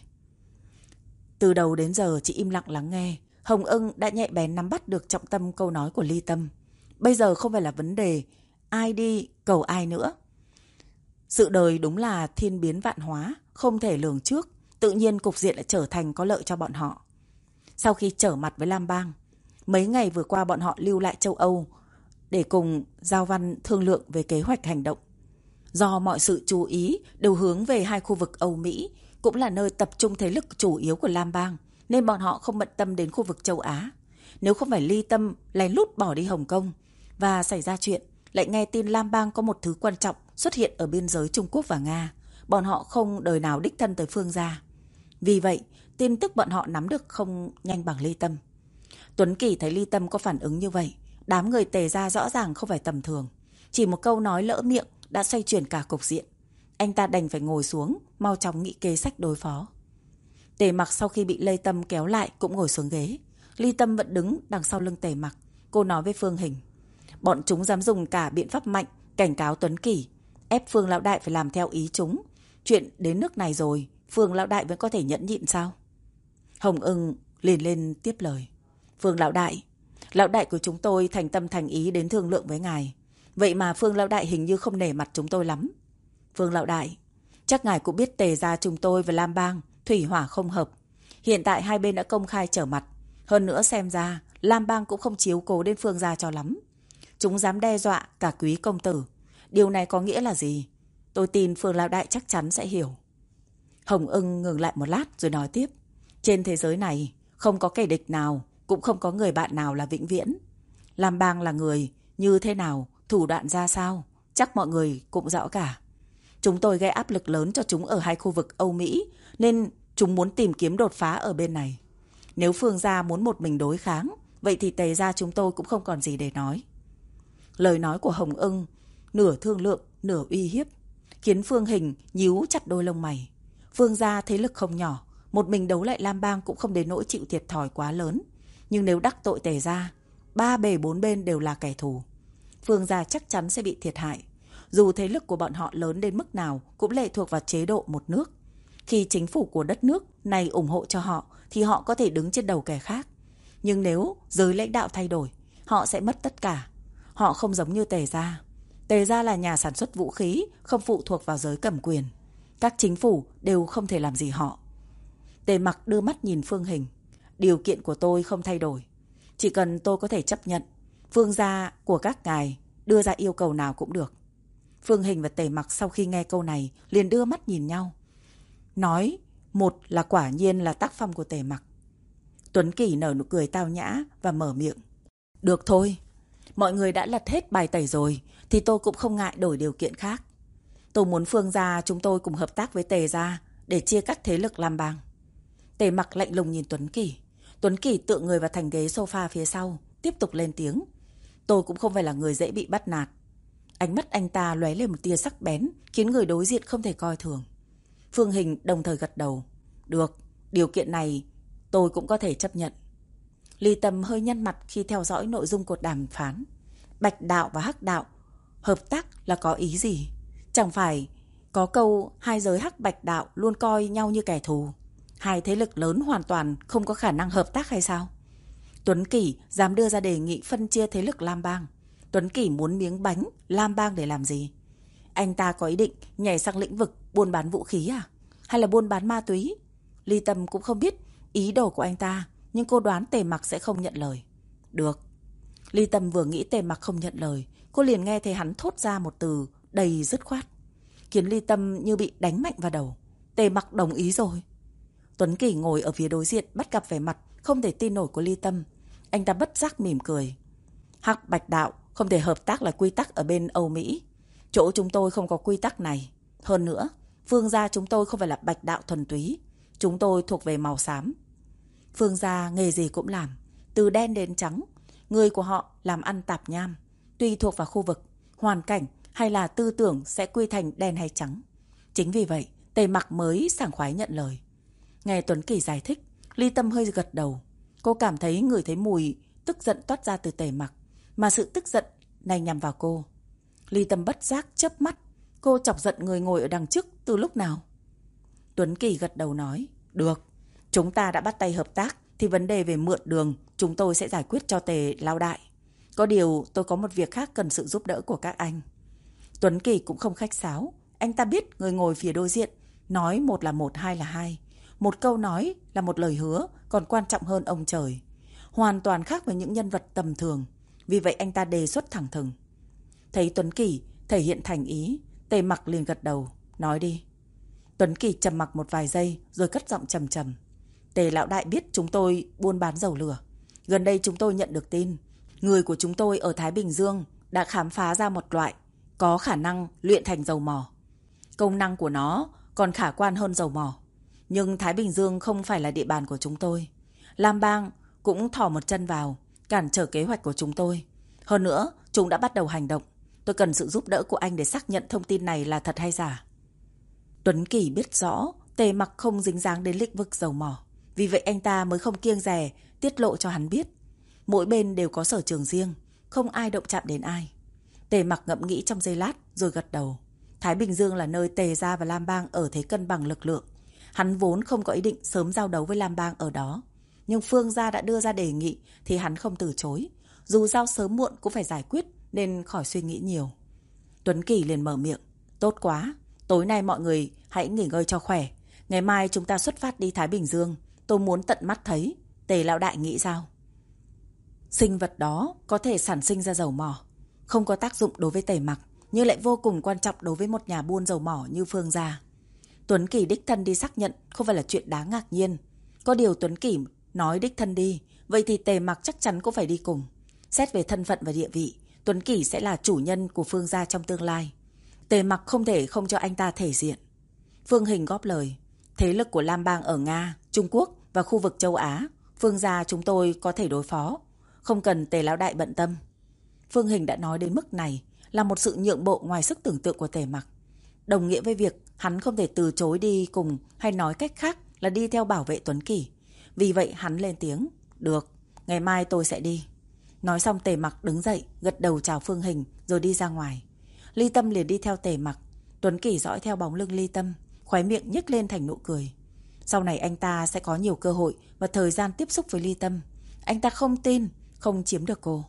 Từ đầu đến giờ chỉ im lặng lắng nghe. Hồng Ưng đã nhạy bén nắm bắt được trọng tâm câu nói của Ly Tâm. Bây giờ không phải là vấn đề ai đi cầu ai nữa. Sự đời đúng là thiên biến vạn hóa, không thể lường trước. Tự nhiên cục diện lại trở thành có lợi cho bọn họ. Sau khi trở mặt với Lam Bang, mấy ngày vừa qua bọn họ lưu lại châu Âu để cùng giao văn thương lượng về kế hoạch hành động. Do mọi sự chú ý đều hướng về hai khu vực Âu Mỹ, cũng là nơi tập trung thế lực chủ yếu của Lam Bang, nên bọn họ không bận tâm đến khu vực châu Á. Nếu không phải Ly Tâm lén lút bỏ đi Hồng Kông và xảy ra chuyện, lại nghe tin Lam Bang có một thứ quan trọng xuất hiện ở biên giới Trung Quốc và Nga, bọn họ không đời nào đích thân tới Phương gia. Vì vậy, tin tức bọn họ nắm được không nhanh bằng Ly Tâm. Tuấn Kỳ thấy Ly Tâm có phản ứng như vậy, đám người Tề gia rõ ràng không phải tầm thường. Chỉ một câu nói lỡ miệng đã xoay chuyển cả cục diện. Anh ta đành phải ngồi xuống, mau chóng nghĩ kế sách đối phó. Tề Mặc sau khi bị Ly Tâm kéo lại cũng ngồi xuống ghế. Ly Tâm vẫn đứng đằng sau lưng Tề Mặc. Cô nói với Phương Hình: bọn chúng dám dùng cả biện pháp mạnh cảnh cáo Tuấn Kỳ, ép Phương lão đại phải làm theo ý chúng. Chuyện đến nước này rồi, Phương lão đại vẫn có thể nhẫn nhịn sao? Hồng Ưng liền lên tiếp lời: Phương lão đại của chúng tôi thành tâm thành ý đến thương lượng với ngài. Vậy mà Phương lão đại hình như không nể mặt chúng tôi lắm. Phương lão đại, chắc ngài cũng biết Tề gia chúng tôi và Lam Bang thủy hỏa không hợp. Hiện tại hai bên đã công khai trở mặt. Hơn nữa xem ra Lam Bang cũng không chiếu cố đến Phương gia cho lắm. Chúng dám đe dọa cả Quý công tử. Điều này có nghĩa là gì? Tôi tin Phương lão đại chắc chắn sẽ hiểu. Hồng Ưng ngừng lại một lát rồi nói tiếp: trên thế giới này không có kẻ địch nào, cũng không có người bạn nào là vĩnh viễn. Lam Bang là người như thế nào, thủ đoạn ra sao, chắc mọi người cũng rõ cả. Chúng tôi gây áp lực lớn cho chúng ở hai khu vực Âu Mỹ, nên chúng muốn tìm kiếm đột phá ở bên này. Nếu Phương gia muốn một mình đối kháng, vậy thì Tề gia chúng tôi cũng không còn gì để nói. Lời nói của Hồng Ưng nửa thương lượng, nửa uy hiếp, khiến Phương Hình nhíu chặt đôi lông mày. Phương gia thế lực không nhỏ, một mình đấu lại Lam Bang cũng không đến nỗi chịu thiệt thòi quá lớn. Nhưng nếu đắc tội Tề gia, ba bề bốn bên đều là kẻ thù. Phương gia chắc chắn sẽ bị thiệt hại. Dù thế lực của bọn họ lớn đến mức nào cũng lệ thuộc vào chế độ một nước. Khi chính phủ của đất nước này ủng hộ cho họ thì họ có thể đứng trên đầu kẻ khác. Nhưng nếu giới lãnh đạo thay đổi, họ sẽ mất tất cả. Họ không giống như Tề gia. Tề gia là nhà sản xuất vũ khí, không phụ thuộc vào giới cầm quyền. Các chính phủ đều không thể làm gì họ. Tề Mặc đưa mắt nhìn Phương Hình. Điều kiện của tôi không thay đổi. Chỉ cần tôi có thể chấp nhận, Phương gia của các ngài đưa ra yêu cầu nào cũng được. Phương Hình và Tề Mặc sau khi nghe câu này liền đưa mắt nhìn nhau. Nói một là quả nhiên là tác phong của Tề Mặc. Tuấn Kỳ nở nụ cười tao nhã và mở miệng: được thôi, mọi người đã lật hết bài tẩy rồi thì tôi cũng không ngại đổi điều kiện khác. Tôi muốn Phương gia chúng tôi cùng hợp tác với Tề gia để chia cắt thế lực Lam Bang. Tề Mặc lạnh lùng nhìn Tuấn Kỳ. Tuấn Kỳ tựa người vào thành ghế sofa phía sau, tiếp tục lên tiếng: tôi cũng không phải là người dễ bị bắt nạt. Ánh mắt anh ta lóe lên một tia sắc bén, khiến người đối diện không thể coi thường. Phương Hình đồng thời gật đầu: được, điều kiện này tôi cũng có thể chấp nhận. Ly Tâm hơi nhăn mặt khi theo dõi nội dung cuộc đàm phán. Bạch đạo và Hắc đạo hợp tác là có ý gì? Chẳng phải có câu hai giới Hắc Bạch đạo luôn coi nhau như kẻ thù? Hai thế lực lớn hoàn toàn không có khả năng hợp tác hay sao? Tuấn Kỳ dám đưa ra đề nghị phân chia thế lực Lam Bang. Tuấn Kỳ muốn miếng bánh Lam Bang để làm gì? Anh ta có ý định nhảy sang lĩnh vực buôn bán vũ khí à? Hay là buôn bán ma túy? Ly Tâm cũng không biết ý đồ của anh ta, nhưng cô đoán Tề Mặc sẽ không nhận lời. Được. Ly Tâm vừa nghĩ Tề Mặc không nhận lời, cô liền nghe thấy hắn thốt ra một từ đầy dứt khoát, khiến Ly Tâm như bị đánh mạnh vào đầu. Tề Mặc đồng ý rồi. Tuấn Kỳ ngồi ở phía đối diện bắt gặp vẻ mặt không thể tin nổi của Ly Tâm. Anh ta bất giác mỉm cười. Hắc Bạch đạo không thể hợp tác là quy tắc ở bên Âu Mỹ. Chỗ chúng tôi không có quy tắc này. Hơn nữa, Phương gia chúng tôi không phải là bạch đạo thuần túy. Chúng tôi thuộc về màu xám. Phương gia nghề gì cũng làm, từ đen đến trắng. Người của họ làm ăn tạp nham, tùy thuộc vào khu vực, hoàn cảnh hay là tư tưởng sẽ quy thành đen hay trắng. Chính vì vậy, Tề Mặc mới sảng khoái nhận lời. Nghe Tuấn Kỳ giải thích, Ly Tâm hơi gật đầu. Cô cảm thấy ngửi thấy mùi tức giận toát ra từ Tề Mặc, mà sự tức giận này nhằm vào cô. Ly Tâm bất giác chớp mắt. Cô chọc giận người ngồi ở đằng trước từ lúc nào? Tuấn Kỳ gật đầu nói: được, chúng ta đã bắt tay hợp tác thì vấn đề về mượn đường chúng tôi sẽ giải quyết cho Tề lão đại. Có điều tôi có một việc khác cần sự giúp đỡ của các anh. Tuấn Kỳ cũng không khách sáo. Anh ta biết người ngồi phía đối diện nói một là một, hai là hai. Một câu nói là một lời hứa còn quan trọng hơn ông trời. Hoàn toàn khác với những nhân vật tầm thường. Vì vậy anh ta đề xuất thẳng thừng. Thấy Tuấn Kỳ thể hiện thành ý, Tề Mặc liền gật đầu. Nói đi. Tuấn Kỳ trầm mặc một vài giây rồi cất giọng trầm trầm. Tề lão đại biết chúng tôi buôn bán dầu lửa. Gần đây chúng tôi nhận được tin, người của chúng tôi ở Thái Bình Dương đã khám phá ra một loại có khả năng luyện thành dầu mỏ. Công năng của nó còn khả quan hơn dầu mỏ. Nhưng Thái Bình Dương không phải là địa bàn của chúng tôi. Lam Bang cũng thò một chân vào, cản trở kế hoạch của chúng tôi. Hơn nữa, chúng đã bắt đầu hành động. Tôi cần sự giúp đỡ của anh để xác nhận thông tin này là thật hay giả. Tuấn Kỳ biết rõ Tề Mặc không dính dáng đến lĩnh vực dầu mỏ. Vì vậy anh ta mới không kiêng dè tiết lộ cho hắn biết. Mỗi bên đều có sở trường riêng, không ai động chạm đến ai. Tề Mặc ngẫm nghĩ trong giây lát rồi gật đầu. Thái Bình Dương là nơi Tề gia và Lam Bang ở thế cân bằng lực lượng. Hắn vốn không có ý định sớm giao đấu với Lam Bang ở đó. Nhưng Phương gia đã đưa ra đề nghị thì hắn không từ chối. Dù giao sớm muộn cũng phải giải quyết nên khỏi suy nghĩ nhiều. Tuấn Kỳ liền mở miệng. Tốt quá, tối nay mọi người hãy nghỉ ngơi cho khỏe. Ngày mai chúng ta xuất phát đi Thái Bình Dương. Tôi muốn tận mắt thấy. Tề lão đại nghĩ sao? Sinh vật đó có thể sản sinh ra dầu mỏ. Không có tác dụng đối với Tề Mặc, nhưng lại vô cùng quan trọng đối với một nhà buôn dầu mỏ như Phương gia. Tuấn Kỳ đích thân đi xác nhận không phải là chuyện đáng ngạc nhiên. Có điều Tuấn Kỳ nói đích thân đi, vậy thì Tề Mặc chắc chắn cũng phải đi cùng. Xét về thân phận và địa vị, Tuấn Kỳ sẽ là chủ nhân của Phương gia trong tương lai. Tề Mặc không thể không cho anh ta thể diện. Phương Hình góp lời. Thế lực của Lam Bang ở Nga, Trung Quốc và khu vực châu Á, Phương gia chúng tôi có thể đối phó. Không cần Tề lão đại bận tâm. Phương Hình đã nói đến mức này là một sự nhượng bộ ngoài sức tưởng tượng của Tề Mặc. Đồng nghĩa với việc hắn không thể từ chối đi cùng, hay nói cách khác là đi theo bảo vệ Tuấn Kỳ. Vì vậy hắn lên tiếng. Được, ngày mai tôi sẽ đi. Nói xong Tề Mặc đứng dậy, gật đầu chào Phương Hình rồi đi ra ngoài. Ly Tâm liền đi theo Tề Mặc. Tuấn Kỳ dõi theo bóng lưng Ly Tâm, khóe miệng nhếch lên thành nụ cười. Sau này anh ta sẽ có nhiều cơ hội và thời gian tiếp xúc với Ly Tâm. Anh ta không tin không chiếm được cô.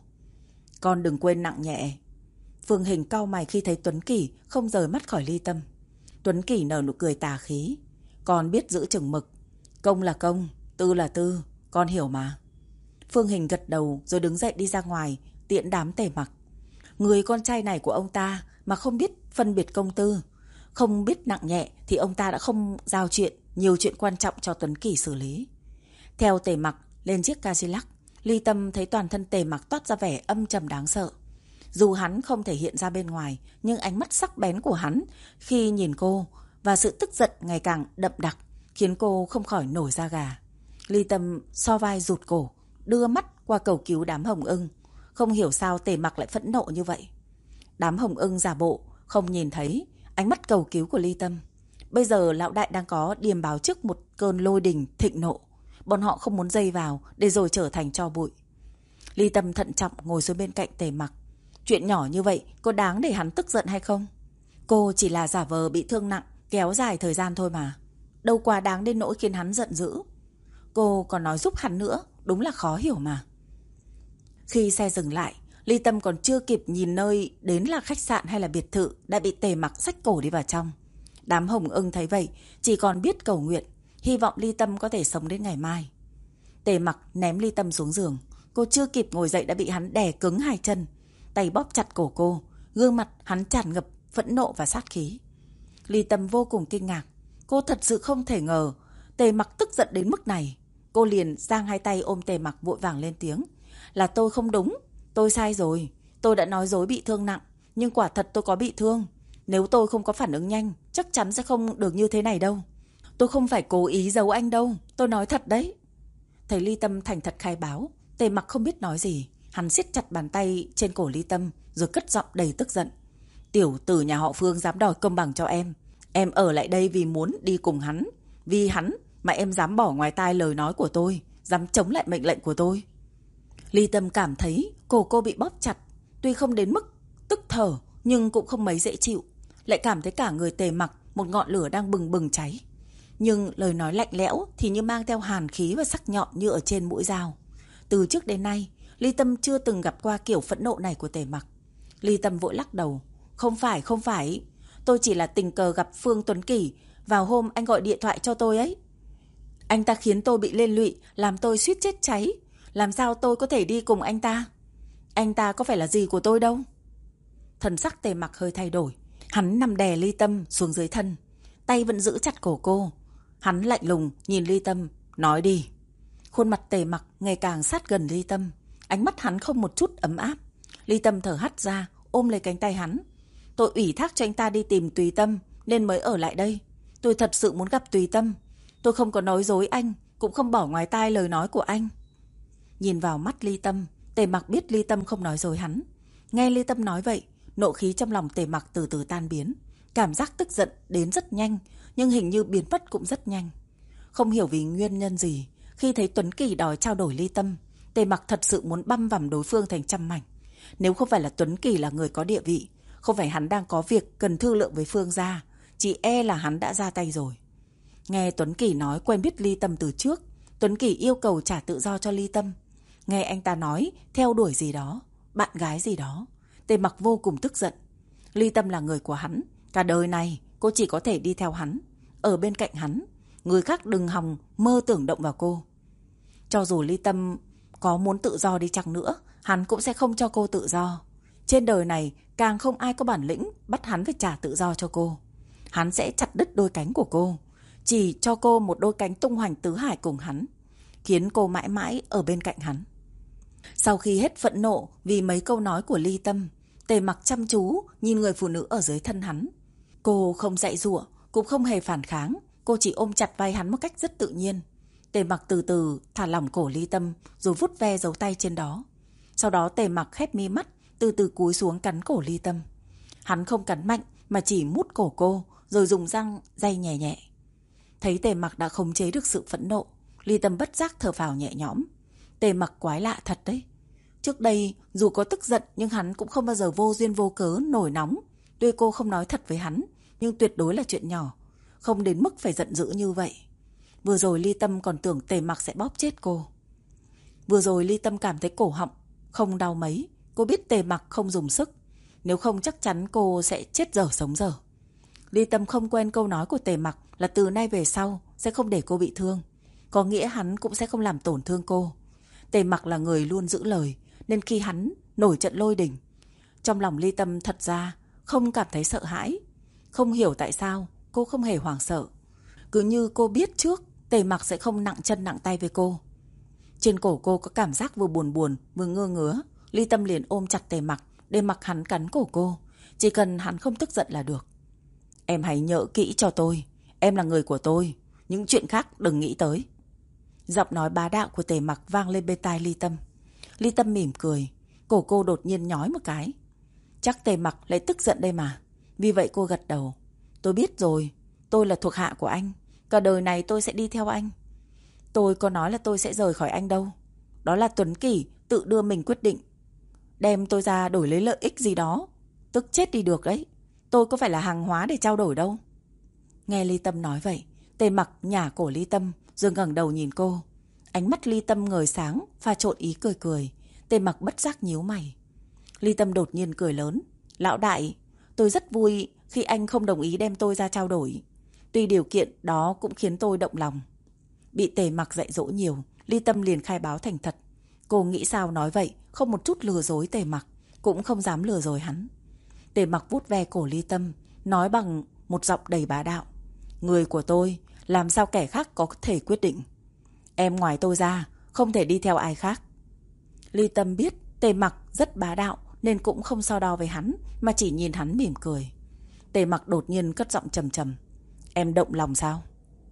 Con đừng quên nặng nhẹ. Phương Hình cau mày khi thấy Tuấn Kỳ không rời mắt khỏi Ly Tâm. Tuấn Kỳ nở nụ cười tà khí. Con biết giữ chừng mực. Công là công, tư là tư, con hiểu mà. Phương Hình gật đầu rồi đứng dậy đi ra ngoài, tiễn đám Tề Mặc. Người con trai này của ông ta mà không biết phân biệt công tư, không biết nặng nhẹ thì ông ta đã không giao nhiều chuyện quan trọng cho Tuấn Kỳ xử lý. Theo Tề Mặc lên chiếc Cadillac, Ly Tâm thấy toàn thân Tề Mặc toát ra vẻ âm trầm đáng sợ. Dù hắn không thể hiện ra bên ngoài, nhưng ánh mắt sắc bén của hắn khi nhìn cô và sự tức giận ngày càng đậm đặc khiến cô không khỏi nổi da gà. Ly Tâm so vai rụt cổ, đưa mắt qua cầu cứu đám Hồng Ưng. Không hiểu sao Tề Mặc lại phẫn nộ như vậy. Đám Hồng Ưng giả bộ không nhìn thấy ánh mắt cầu cứu của Ly Tâm. Bây giờ lão đại đang có điềm báo trước một cơn lôi đình thịnh nộ. Bọn họ không muốn dây vào để rồi trở thành tro bụi. Ly Tâm thận trọng ngồi xuống bên cạnh Tề Mặc. Chuyện nhỏ như vậy có đáng để hắn tức giận hay không? Cô chỉ là giả vờ bị thương nặng, kéo dài thời gian thôi mà. Đâu quá đáng đến nỗi khiến hắn giận dữ. Cô còn nói giúp hắn nữa, đúng là khó hiểu mà. Khi xe dừng lại, Ly Tâm còn chưa kịp nhìn nơi đến là khách sạn hay là biệt thự đã bị Tề Mặc xách cổ đi vào trong. Đám Hồng Ưng thấy vậy chỉ còn biết cầu nguyện, hy vọng Ly Tâm có thể sống đến ngày mai. Tề Mặc ném Ly Tâm xuống giường. Cô chưa kịp ngồi dậy đã bị hắn đè cứng hai chân, tay bóp chặt cổ cô. Gương mặt hắn tràn ngập phẫn nộ và sát khí. Ly Tâm vô cùng kinh ngạc. Cô thật sự không thể ngờ Tề Mặc tức giận đến mức này. Cô liền giang hai tay ôm Tề Mặc vội vàng lên tiếng. Là tôi không đúng, tôi sai rồi. Tôi đã nói dối bị thương nặng, nhưng quả thật tôi có bị thương. Nếu tôi không có phản ứng nhanh, chắc chắn sẽ không được như thế này đâu. Tôi không phải cố ý giấu anh đâu, tôi nói thật đấy. Thấy Ly Tâm thành thật khai báo, Tề Mặc không biết nói gì. Hắn siết chặt bàn tay trên cổ Ly Tâm rồi cất giọng đầy tức giận. Tiểu tử nhà họ Phương dám đòi công bằng cho em. Em ở lại đây vì muốn đi cùng hắn. Vì hắn mà em dám bỏ ngoài tai lời nói của tôi, dám chống lại mệnh lệnh của tôi. Ly Tâm cảm thấy cổ cô bị bóp chặt. Tuy không đến mức tức thở, nhưng cũng không mấy dễ chịu. Lại cảm thấy cả người Tề Mặc một ngọn lửa đang bừng bừng cháy. Nhưng lời nói lạnh lẽo thì như mang theo hàn khí và sắc nhọn như ở trên mũi dao. Từ trước đến nay, Ly Tâm chưa từng gặp qua kiểu phẫn nộ này của Tề Mặc. Ly Tâm vội lắc đầu. Không phải. Tôi chỉ là tình cờ gặp Phương Tuấn Kỳ vào hôm anh gọi điện thoại cho tôi ấy. Anh ta khiến tôi bị liên lụy, làm tôi suýt chết cháy. Làm sao tôi có thể đi cùng anh ta? Anh ta có phải là gì của tôi đâu. Thần sắc Tề Mặc hơi thay đổi. Hắn nằm đè Ly Tâm xuống dưới thân, tay vẫn giữ chặt cổ cô. Hắn lạnh lùng nhìn Ly Tâm, nói đi. Khuôn mặt Tề Mặc ngày càng sát gần Ly Tâm. Ánh mắt hắn không một chút ấm áp. Ly Tâm thở hắt ra, ôm lấy cánh tay hắn. Tôi ủy thác cho anh ta đi tìm Tùy Tâm nên mới ở lại đây. Tôi thật sự muốn gặp Tùy Tâm. Tôi không có nói dối anh, cũng không bỏ ngoài tai lời nói của anh. Nhìn vào mắt Ly Tâm, Tề Mặc biết Ly Tâm không nói dối hắn. Nghe Ly Tâm nói vậy, nộ khí trong lòng Tề Mặc từ từ tan biến. Cảm giác tức giận đến rất nhanh, nhưng hình như biến mất cũng rất nhanh. Không hiểu vì nguyên nhân gì, khi thấy Tuấn Kỳ đòi trao đổi Ly Tâm, Tề Mặc thật sự muốn băm vằm đối phương thành trăm mảnh. Nếu không phải là Tuấn Kỳ là người có địa vị, không phải hắn đang có việc cần thương lượng với Phương gia, chỉ e là hắn đã ra tay rồi. Nghe Tuấn Kỳ nói quen biết Ly Tâm từ trước, Tuấn Kỳ yêu cầu trả tự do cho Ly Tâm. Nghe anh ta nói theo đuổi gì đó, bạn gái gì đó, Tề Mặc vô cùng tức giận. Ly Tâm là người của hắn, cả đời này cô chỉ có thể đi theo hắn, ở bên cạnh hắn. Người khác đừng hòng mơ tưởng động vào cô. Cho dù Ly Tâm có muốn tự do đi chăng nữa, hắn cũng sẽ không cho cô tự do. Trên đời này càng không ai có bản lĩnh bắt hắn phải trả tự do cho cô. Hắn sẽ chặt đứt đôi cánh của cô, chỉ cho cô một đôi cánh tung hoành tứ hải cùng hắn, khiến cô mãi mãi ở bên cạnh hắn. Sau khi hết phẫn nộ vì mấy câu nói của Ly Tâm, Tề Mặc chăm chú nhìn người phụ nữ ở dưới thân hắn. Cô không dạy dụa, cũng không hề phản kháng, cô chỉ ôm chặt vai hắn một cách rất tự nhiên. Tề Mặc từ từ thả lỏng cổ Ly Tâm, rồi vuốt ve dấu tay trên đó. Sau đó Tề Mặc khép mi mắt, từ từ cúi xuống cắn cổ Ly Tâm. Hắn không cắn mạnh mà chỉ mút cổ cô, rồi dùng răng day nhẹ nhẹ. Thấy Tề Mặc đã khống chế được sự phẫn nộ, Ly Tâm bất giác thở phào nhẹ nhõm. Tề Mặc quái lạ thật đấy. Trước đây dù có tức giận nhưng hắn cũng không bao giờ vô duyên vô cớ nổi nóng. Tuy cô không nói thật với hắn, nhưng tuyệt đối là chuyện nhỏ, không đến mức phải giận dữ như vậy. Vừa rồi Ly Tâm còn tưởng Tề Mặc sẽ bóp chết cô. Vừa rồi Ly Tâm cảm thấy cổ họng không đau mấy. Cô biết Tề Mặc không dùng sức, nếu không chắc chắn cô sẽ chết dở sống dở. Ly Tâm không quen câu nói của Tề Mặc là từ nay về sau sẽ không để cô bị thương, có nghĩa hắn cũng sẽ không làm tổn thương cô. Tề Mặc là người luôn giữ lời, nên khi hắn nổi trận lôi đình, trong lòng Ly Tâm thật ra không cảm thấy sợ hãi. Không hiểu tại sao cô không hề hoảng sợ, cứ như cô biết trước Tề Mặc sẽ không nặng chân nặng tay với cô. Trên cổ cô có cảm giác vừa buồn buồn vừa ngơ ngứa. Ly Tâm liền ôm chặt Tề Mặc để mặc hắn cắn cổ cô, chỉ cần hắn không tức giận là được. Em hãy nhớ kỹ cho tôi, em là người của tôi, những chuyện khác đừng nghĩ tới. Giọng nói bá đạo của Tề Mặc vang lên bên tai Ly Tâm. Ly Tâm mỉm cười, cổ cô đột nhiên nhói một cái. Chắc Tề Mặc lại tức giận đây mà. Vì vậy cô gật đầu. Tôi biết rồi, tôi là thuộc hạ của anh, cả đời này tôi sẽ đi theo anh. Tôi có nói là tôi sẽ rời khỏi anh đâu. Đó là Tuấn Kỳ tự đưa mình quyết định. Đem tôi ra đổi lấy lợi ích gì đó, tức chết đi được đấy. Tôi có phải là hàng hóa để trao đổi đâu. Nghe Ly Tâm nói vậy, Tề Mặc nhả cổ Ly Tâm rồi ngẩng đầu nhìn cô. Ánh mắt Ly Tâm ngời sáng, pha trộn ý cười cười. Tề Mặc bất giác nhíu mày. Ly Tâm đột nhiên cười lớn. Lão đại, tôi rất vui khi anh không đồng ý đem tôi ra trao đổi. Tuy điều kiện đó cũng khiến tôi động lòng. Bị Tề Mặc dạy dỗ nhiều, Ly Tâm liền khai báo thành thật. Cô nghĩ sao nói vậy, không một chút lừa dối Tề Mặc, cũng không dám lừa dối hắn. Tề Mặc vuốt ve cổ Ly Tâm, nói bằng một giọng đầy bá đạo. Người của tôi, làm sao kẻ khác có thể quyết định. Em ngoài tôi ra, không thể đi theo ai khác. Ly Tâm biết Tề Mặc rất bá đạo nên cũng không so đo với hắn, mà chỉ nhìn hắn mỉm cười. Tề Mặc đột nhiên cất giọng trầm trầm. Em động lòng sao?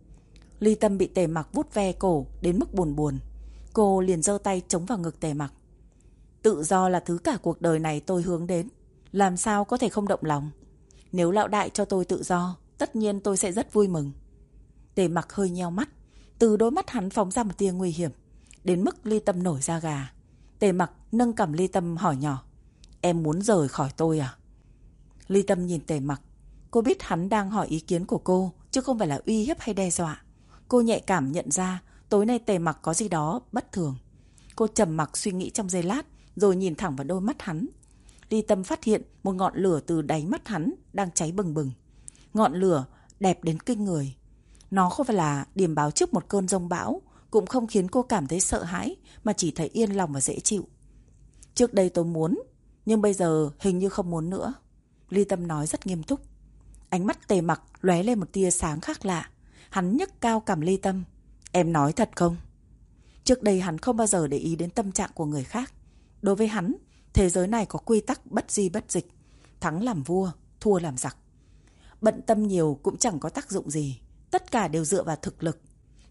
Ly Tâm bị Tề Mặc vuốt ve cổ đến mức buồn buồn. Cô liền giơ tay chống vào ngực Tề Mặc. Tự do là thứ cả cuộc đời này tôi hướng đến, làm sao có thể không động lòng. Nếu lão đại cho tôi tự do, tất nhiên tôi sẽ rất vui mừng. Tề Mặc hơi nheo mắt, từ đôi mắt hắn phóng ra một tia nguy hiểm, đến mức Ly Tâm nổi da gà. Tề Mặc nâng cằm Ly Tâm hỏi nhỏ. Em muốn rời khỏi tôi à? Ly Tâm nhìn Tề Mặc. Cô biết hắn đang hỏi ý kiến của cô, chứ không phải là uy hiếp hay đe dọa. Cô nhạy cảm nhận ra tối nay Tề Mặc có gì đó bất thường. Cô trầm mặc suy nghĩ trong giây lát, rồi nhìn thẳng vào đôi mắt hắn. Ly Tâm phát hiện một ngọn lửa từ đáy mắt hắn đang cháy bừng bừng. Ngọn lửa đẹp đến kinh người. Nó không phải là điểm báo trước một cơn giông bão, cũng không khiến cô cảm thấy sợ hãi, mà chỉ thấy yên lòng và dễ chịu. Trước đây tôi muốn, nhưng bây giờ hình như không muốn nữa. Ly Tâm nói rất nghiêm túc. Ánh mắt Tề Mặc lóe lên một tia sáng khác lạ. Hắn nhấc cao cằm Ly Tâm. Em nói thật không? Trước đây hắn không bao giờ để ý đến tâm trạng của người khác. Đối với hắn, thế giới này có quy tắc bất di bất dịch. Thắng làm vua, thua làm giặc. Bận tâm nhiều cũng chẳng có tác dụng gì. Tất cả đều dựa vào thực lực.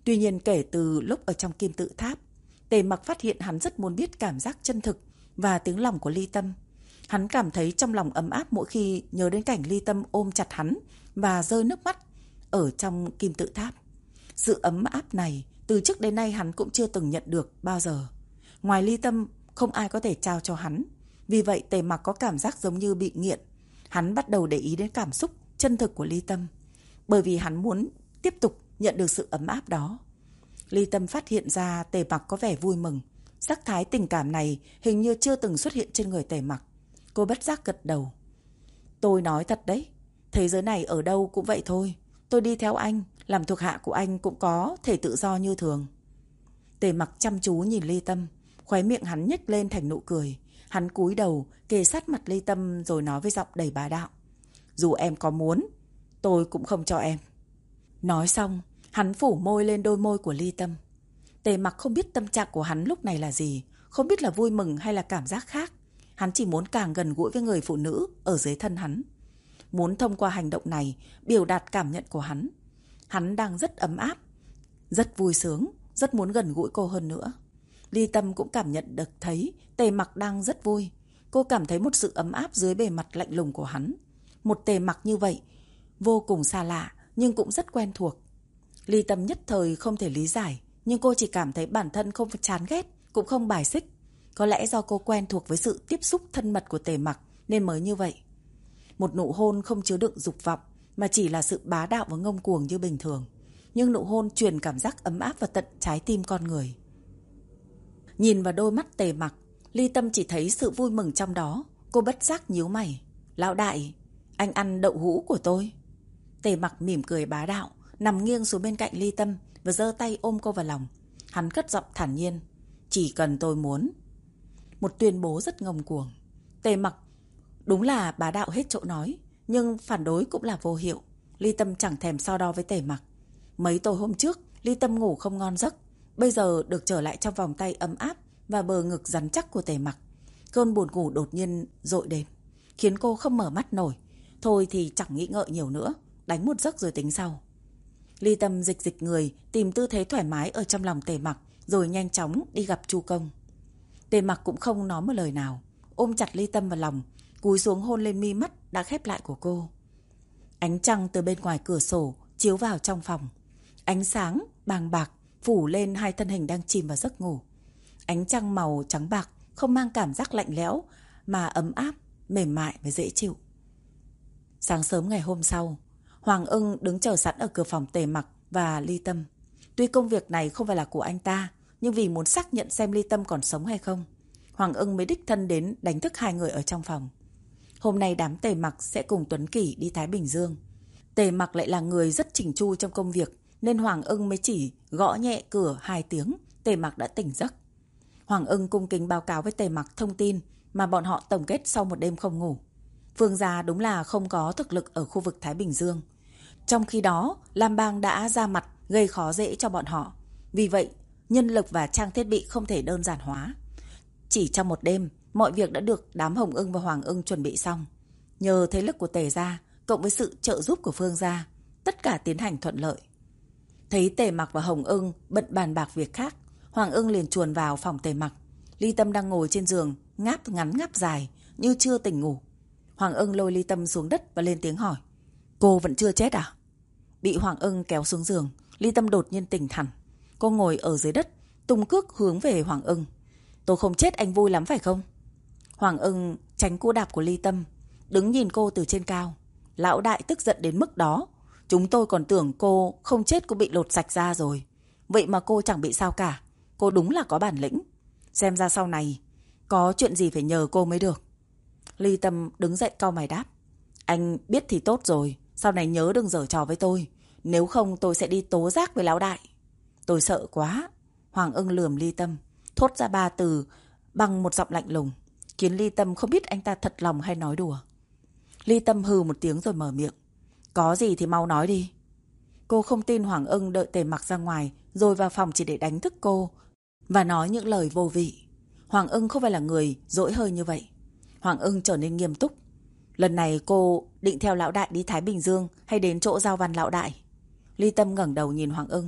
Tuy nhiên kể từ lúc ở trong kim tự tháp, Tề Mặc phát hiện hắn rất muốn biết cảm giác chân thực và tiếng lòng của Ly Tâm. Hắn cảm thấy trong lòng ấm áp mỗi khi nhớ đến cảnh Ly Tâm ôm chặt hắn và rơi nước mắt ở trong kim tự tháp. Sự ấm áp này từ trước đến nay hắn cũng chưa từng nhận được bao giờ. Ngoài Ly Tâm, không ai có thể trao cho hắn. Vì vậy Tề Mặc có cảm giác giống như bị nghiện. Hắn bắt đầu để ý đến cảm xúc chân thực của Ly Tâm, bởi vì hắn muốn tiếp tục nhận được sự ấm áp đó. Ly Tâm phát hiện ra Tề Mặc có vẻ vui mừng. Sắc thái tình cảm này hình như chưa từng xuất hiện trên người Tề Mặc. Cô bất giác gật đầu. Tôi nói thật đấy, thế giới này ở đâu cũng vậy thôi. Tôi đi theo anh, làm thuộc hạ của anh cũng có thể tự do như thường. Tề Mặc chăm chú nhìn Ly Tâm, khóe miệng hắn nhếch lên thành nụ cười. Hắn cúi đầu kề sát mặt Ly Tâm rồi nói với giọng đầy bá đạo. Dù em có muốn, tôi cũng không cho em. Nói xong, hắn phủ môi lên đôi môi của Ly Tâm. Tề Mặc không biết tâm trạng của hắn lúc này là gì, không biết là vui mừng hay là cảm giác khác. Hắn chỉ muốn càng gần gũi với người phụ nữ ở dưới thân hắn. Muốn thông qua hành động này biểu đạt cảm nhận của hắn. Hắn đang rất ấm áp, rất vui sướng, rất muốn gần gũi cô hơn nữa. Ly Tâm cũng cảm nhận được thấy Tề Mặc đang rất vui. Cô cảm thấy một sự ấm áp dưới bề mặt lạnh lùng của hắn. Một Tề Mặc như vậy, vô cùng xa lạ nhưng cũng rất quen thuộc. Ly Tâm nhất thời không thể lý giải, nhưng cô chỉ cảm thấy bản thân không chán ghét, cũng không bài xích. Có lẽ do cô quen thuộc với sự tiếp xúc thân mật của Tề Mặc nên mới như vậy. Một nụ hôn không chứa đựng dục vọng, mà chỉ là sự bá đạo và ngông cuồng như bình thường. Nhưng nụ hôn truyền cảm giác ấm áp vào tận trái tim con người. Nhìn vào đôi mắt Tề Mặc, Ly Tâm chỉ thấy sự vui mừng trong đó. Cô bất giác nhíu mày. Lão đại, anh ăn đậu hũ của tôi. Tề Mặc mỉm cười bá đạo, nằm nghiêng xuống bên cạnh Ly Tâm và giơ tay ôm cô vào lòng. Hắn cất giọng thản nhiên. Chỉ cần tôi muốn. Một tuyên bố rất ngông cuồng. Tề Mặc đúng là bá đạo hết chỗ nói, nhưng phản đối cũng là vô hiệu. Ly Tâm chẳng thèm so đo với Tề Mặc. Mấy tối hôm trước, Ly Tâm ngủ không ngon giấc. Bây giờ được trở lại trong vòng tay ấm áp và bờ ngực rắn chắc của Tề Mặc. Cơn buồn ngủ đột nhiên dội đến, khiến cô không mở mắt nổi. Thôi thì chẳng nghĩ ngợi nhiều nữa, đánh một giấc rồi tính sau. Ly Tâm dịch dịch người, tìm tư thế thoải mái ở trong lòng Tề Mặc, rồi nhanh chóng đi gặp Chu Công. Tề Mặc cũng không nói một lời nào, ôm chặt Ly Tâm vào lòng, cúi xuống hôn lên mi mắt đã khép lại của cô. Ánh trăng từ bên ngoài cửa sổ chiếu vào trong phòng. Ánh sáng bàng bạc phủ lên hai thân hình đang chìm vào giấc ngủ. Ánh trăng màu trắng bạc không mang cảm giác lạnh lẽo, mà ấm áp, mềm mại và dễ chịu. Sáng sớm ngày hôm sau, Hoàng Ưng đứng chờ sẵn ở cửa phòng Tề Mặc và Ly Tâm. Tuy công việc này không phải là của anh ta, nhưng vì muốn xác nhận xem Ly Tâm còn sống hay không, Hoàng Ưng mới đích thân đến đánh thức hai người ở trong phòng. Hôm nay đám Tề Mặc sẽ cùng Tuấn Kỷ đi Thái Bình Dương. Tề Mặc lại là người rất chỉnh chu trong công việc, nên Hoàng Ưng mới chỉ gõ nhẹ cửa 2 tiếng, Tề Mặc đã tỉnh giấc. Hoàng Ưng cung kính báo cáo với Tề Mặc thông tin mà bọn họ tổng kết sau một đêm không ngủ. Phương gia đúng là không có thực lực ở khu vực Thái Bình Dương. Trong khi đó, Lam Bang đã ra mặt gây khó dễ cho bọn họ. Vì vậy, nhân lực và trang thiết bị không thể đơn giản hóa. Chỉ trong một đêm, mọi việc đã được đám Hồng Ưng và Hoàng Ưng chuẩn bị xong. Nhờ thế lực của Tề gia, cộng với sự trợ giúp của Phương gia, tất cả tiến hành thuận lợi. Thấy Tề Mặc và Hồng Ưng bận bàn bạc việc khác, Hoàng Ưng liền chuồn vào phòng Tề Mặc. Ly Tâm đang ngồi trên giường, ngáp ngắn ngáp dài, như chưa tỉnh ngủ. Hoàng Ưng lôi Ly Tâm xuống đất và lên tiếng hỏi. Cô vẫn chưa chết à? Bị Hoàng Ưng kéo xuống giường, Ly Tâm đột nhiên tỉnh hẳn. Cô ngồi ở dưới đất, tung cước hướng về Hoàng Ưng. Tôi không chết anh vui lắm phải không? Hoàng Ưng tránh cú đạp của Ly Tâm, đứng nhìn cô từ trên cao. Lão đại tức giận đến mức đó. Chúng tôi còn tưởng cô không chết, cô bị lột sạch da rồi. Vậy mà cô chẳng bị sao cả. Cô đúng là có bản lĩnh. Xem ra sau này có chuyện gì phải nhờ cô mới được. Ly Tâm đứng dậy cau mày đáp. Anh biết thì tốt rồi, sau này nhớ đừng giở trò với tôi. Nếu không tôi sẽ đi tố giác với lão đại. Tôi sợ quá. Hoàng Ưng lườm Ly Tâm, thốt ra 3 từ bằng một giọng lạnh lùng, khiến Ly Tâm không biết anh ta thật lòng hay nói đùa. Ly Tâm hừ một tiếng rồi mở miệng. Có gì thì mau nói đi. Cô không tin Hoàng Ưng đợi Tề Mặc ra ngoài rồi vào phòng chỉ để đánh thức cô và nói những lời vô vị. Hoàng Ưng không phải là người dỗi hơi như vậy. Hoàng Ưng trở nên nghiêm túc. Lần này cô định theo lão đại đi Thái Bình Dương hay đến chỗ giao văn lão đại? Ly Tâm ngẩng đầu nhìn Hoàng Ưng.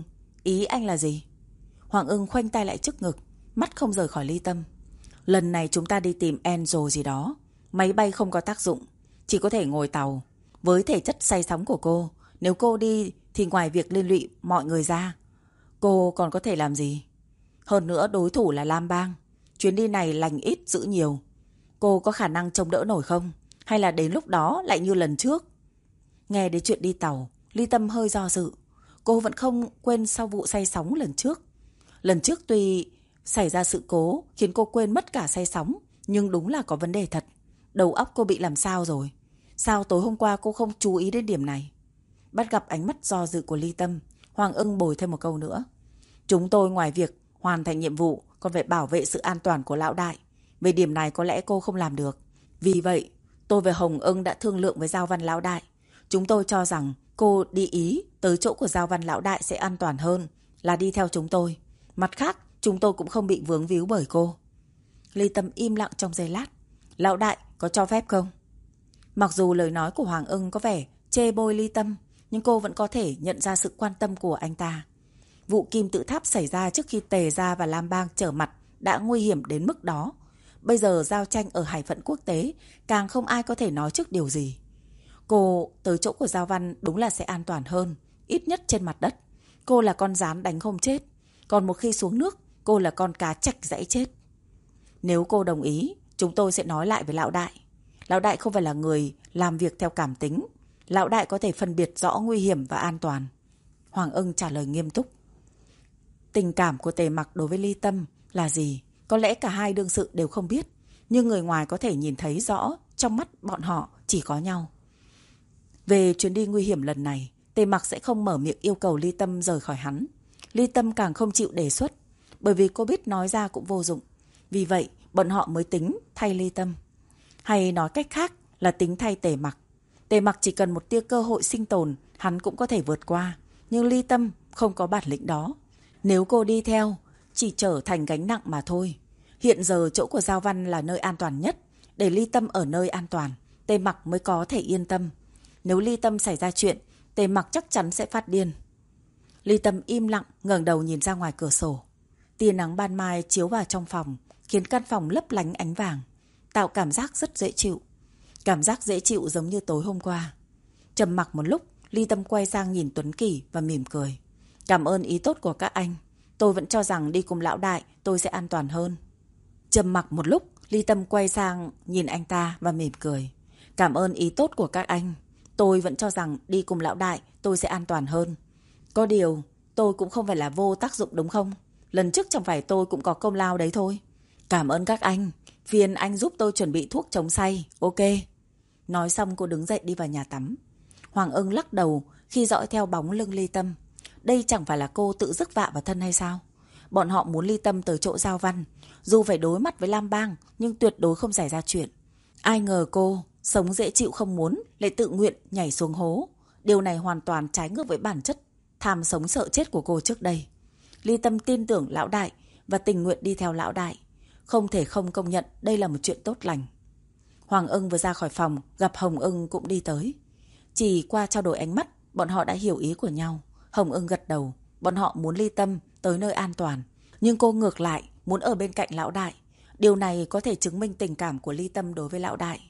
Ý anh là gì? Hoàng ưng khoanh tay lại trước ngực, mắt không rời khỏi Ly Tâm. Lần này chúng ta đi tìm Angel gì đó. Máy bay không có tác dụng, chỉ có thể ngồi tàu. Với thể chất say sóng của cô, nếu cô đi thì ngoài việc liên lụy mọi người ra, cô còn có thể làm gì? Hơn nữa đối thủ là Lam Bang. Chuyến đi này lành ít dữ nhiều. Cô có khả năng chống đỡ nổi không? Hay là đến lúc đó lại như lần trước? Nghe đến chuyện đi tàu, Ly Tâm hơi do dự. Cô vẫn không quên sau vụ say sóng lần trước. Lần trước tuy xảy ra sự cố khiến cô quên mất cả say sóng, nhưng đúng là có vấn đề thật. Đầu óc cô bị làm sao rồi? Sao tối hôm qua cô không chú ý đến điểm này? Bắt gặp ánh mắt do dự của Ly Tâm, Hoàng ưng bồi thêm một câu nữa. Chúng tôi ngoài việc hoàn thành nhiệm vụ còn phải bảo vệ sự an toàn của lão đại. Về điểm này có lẽ cô không làm được. Vì vậy, tôi và Hồng Ưng đã thương lượng với Giao Văn lão đại. Chúng tôi cho rằng cô đi Ý tới chỗ của Giao Văn lão đại sẽ an toàn hơn là đi theo chúng tôi. Mặt khác, chúng tôi cũng không bị vướng víu bởi cô. Ly Tâm im lặng trong giây lát. Lão đại có cho phép không? Mặc dù lời nói của Hoàng ưng có vẻ chê bôi Ly Tâm, nhưng cô vẫn có thể nhận ra sự quan tâm của anh ta. Vụ kim tự tháp xảy ra trước khi Tề Gia và Lam Bang trở mặt đã nguy hiểm đến mức đó. Bây giờ giao tranh ở hải phận quốc tế, càng không ai có thể nói trước điều gì. Cô tới chỗ của Giao Văn đúng là sẽ an toàn hơn, ít nhất trên mặt đất. Cô là con gián đánh không chết, còn một khi xuống nước, cô là con cá trạch dãy chết. Nếu cô đồng ý, chúng tôi sẽ nói lại với lão đại. Lão đại không phải là người làm việc theo cảm tính. Lão đại có thể phân biệt rõ nguy hiểm và an toàn. Hoàng ưng trả lời nghiêm túc. Tình cảm của Tề Mặc đối với Ly Tâm là gì? Có lẽ cả hai đương sự đều không biết. Nhưng người ngoài có thể nhìn thấy rõ trong mắt bọn họ chỉ có nhau. Về chuyến đi nguy hiểm lần này, Tề Mặc sẽ không mở miệng yêu cầu Ly Tâm rời khỏi hắn. Ly Tâm càng không chịu đề xuất, bởi vì cô biết nói ra cũng vô dụng. Vì vậy, bọn họ mới tính thay Ly Tâm. Hay nói cách khác là tính thay Tề Mặc. Tề Mặc chỉ cần một tia cơ hội sinh tồn, hắn cũng có thể vượt qua. Nhưng Ly Tâm không có bản lĩnh đó. Nếu cô đi theo, chỉ trở thành gánh nặng mà thôi. Hiện giờ chỗ của Giao Văn là nơi an toàn nhất. Để Ly Tâm ở nơi an toàn, Tề Mặc mới có thể yên tâm. Nếu Ly Tâm xảy ra chuyện, Tề Mặc chắc chắn sẽ phát điên. Ly Tâm im lặng ngẩng đầu nhìn ra ngoài cửa sổ. Tia nắng ban mai chiếu vào trong phòng, khiến căn phòng lấp lánh ánh vàng, tạo cảm giác rất dễ chịu. Cảm giác dễ chịu giống như tối hôm qua. Trầm mặc một lúc, Ly Tâm quay sang nhìn Tuấn Kỳ và mỉm cười. Cảm ơn ý tốt của các anh. Tôi vẫn cho rằng đi cùng lão đại tôi sẽ an toàn hơn. Trầm mặc một lúc, Ly Tâm quay sang nhìn anh ta và mỉm cười. Cảm ơn ý tốt của các anh. Tôi vẫn cho rằng đi cùng lão đại tôi sẽ an toàn hơn. Có điều, tôi cũng không phải là vô tác dụng đúng không? Lần trước chẳng phải tôi cũng có công lao đấy thôi. Cảm ơn các anh. Phiền anh giúp tôi chuẩn bị thuốc chống say. Ok. Nói xong cô đứng dậy đi vào nhà tắm. Hoàng ưng lắc đầu khi dõi theo bóng lưng Ly Tâm. Đây chẳng phải là cô tự rước vạ vào thân hay sao? Bọn họ muốn Ly Tâm tới chỗ Giao Văn. Dù phải đối mặt với Lam Bang, nhưng tuyệt đối không xảy ra chuyện. Ai ngờ cô sống dễ chịu không muốn, lại tự nguyện nhảy xuống hố. Điều này hoàn toàn trái ngược với bản chất tham sống sợ chết của cô trước đây. Ly Tâm tin tưởng lão đại và tình nguyện đi theo lão đại. Không thể không công nhận đây là một chuyện tốt lành. Hoàng ưng vừa ra khỏi phòng, gặp Hồng Ưng cũng đi tới. Chỉ qua trao đổi ánh mắt, bọn họ đã hiểu ý của nhau. Hồng Ưng gật đầu, bọn họ muốn Ly Tâm tới nơi an toàn. Nhưng cô ngược lại muốn ở bên cạnh lão đại. Điều này có thể chứng minh tình cảm của Ly Tâm đối với lão đại.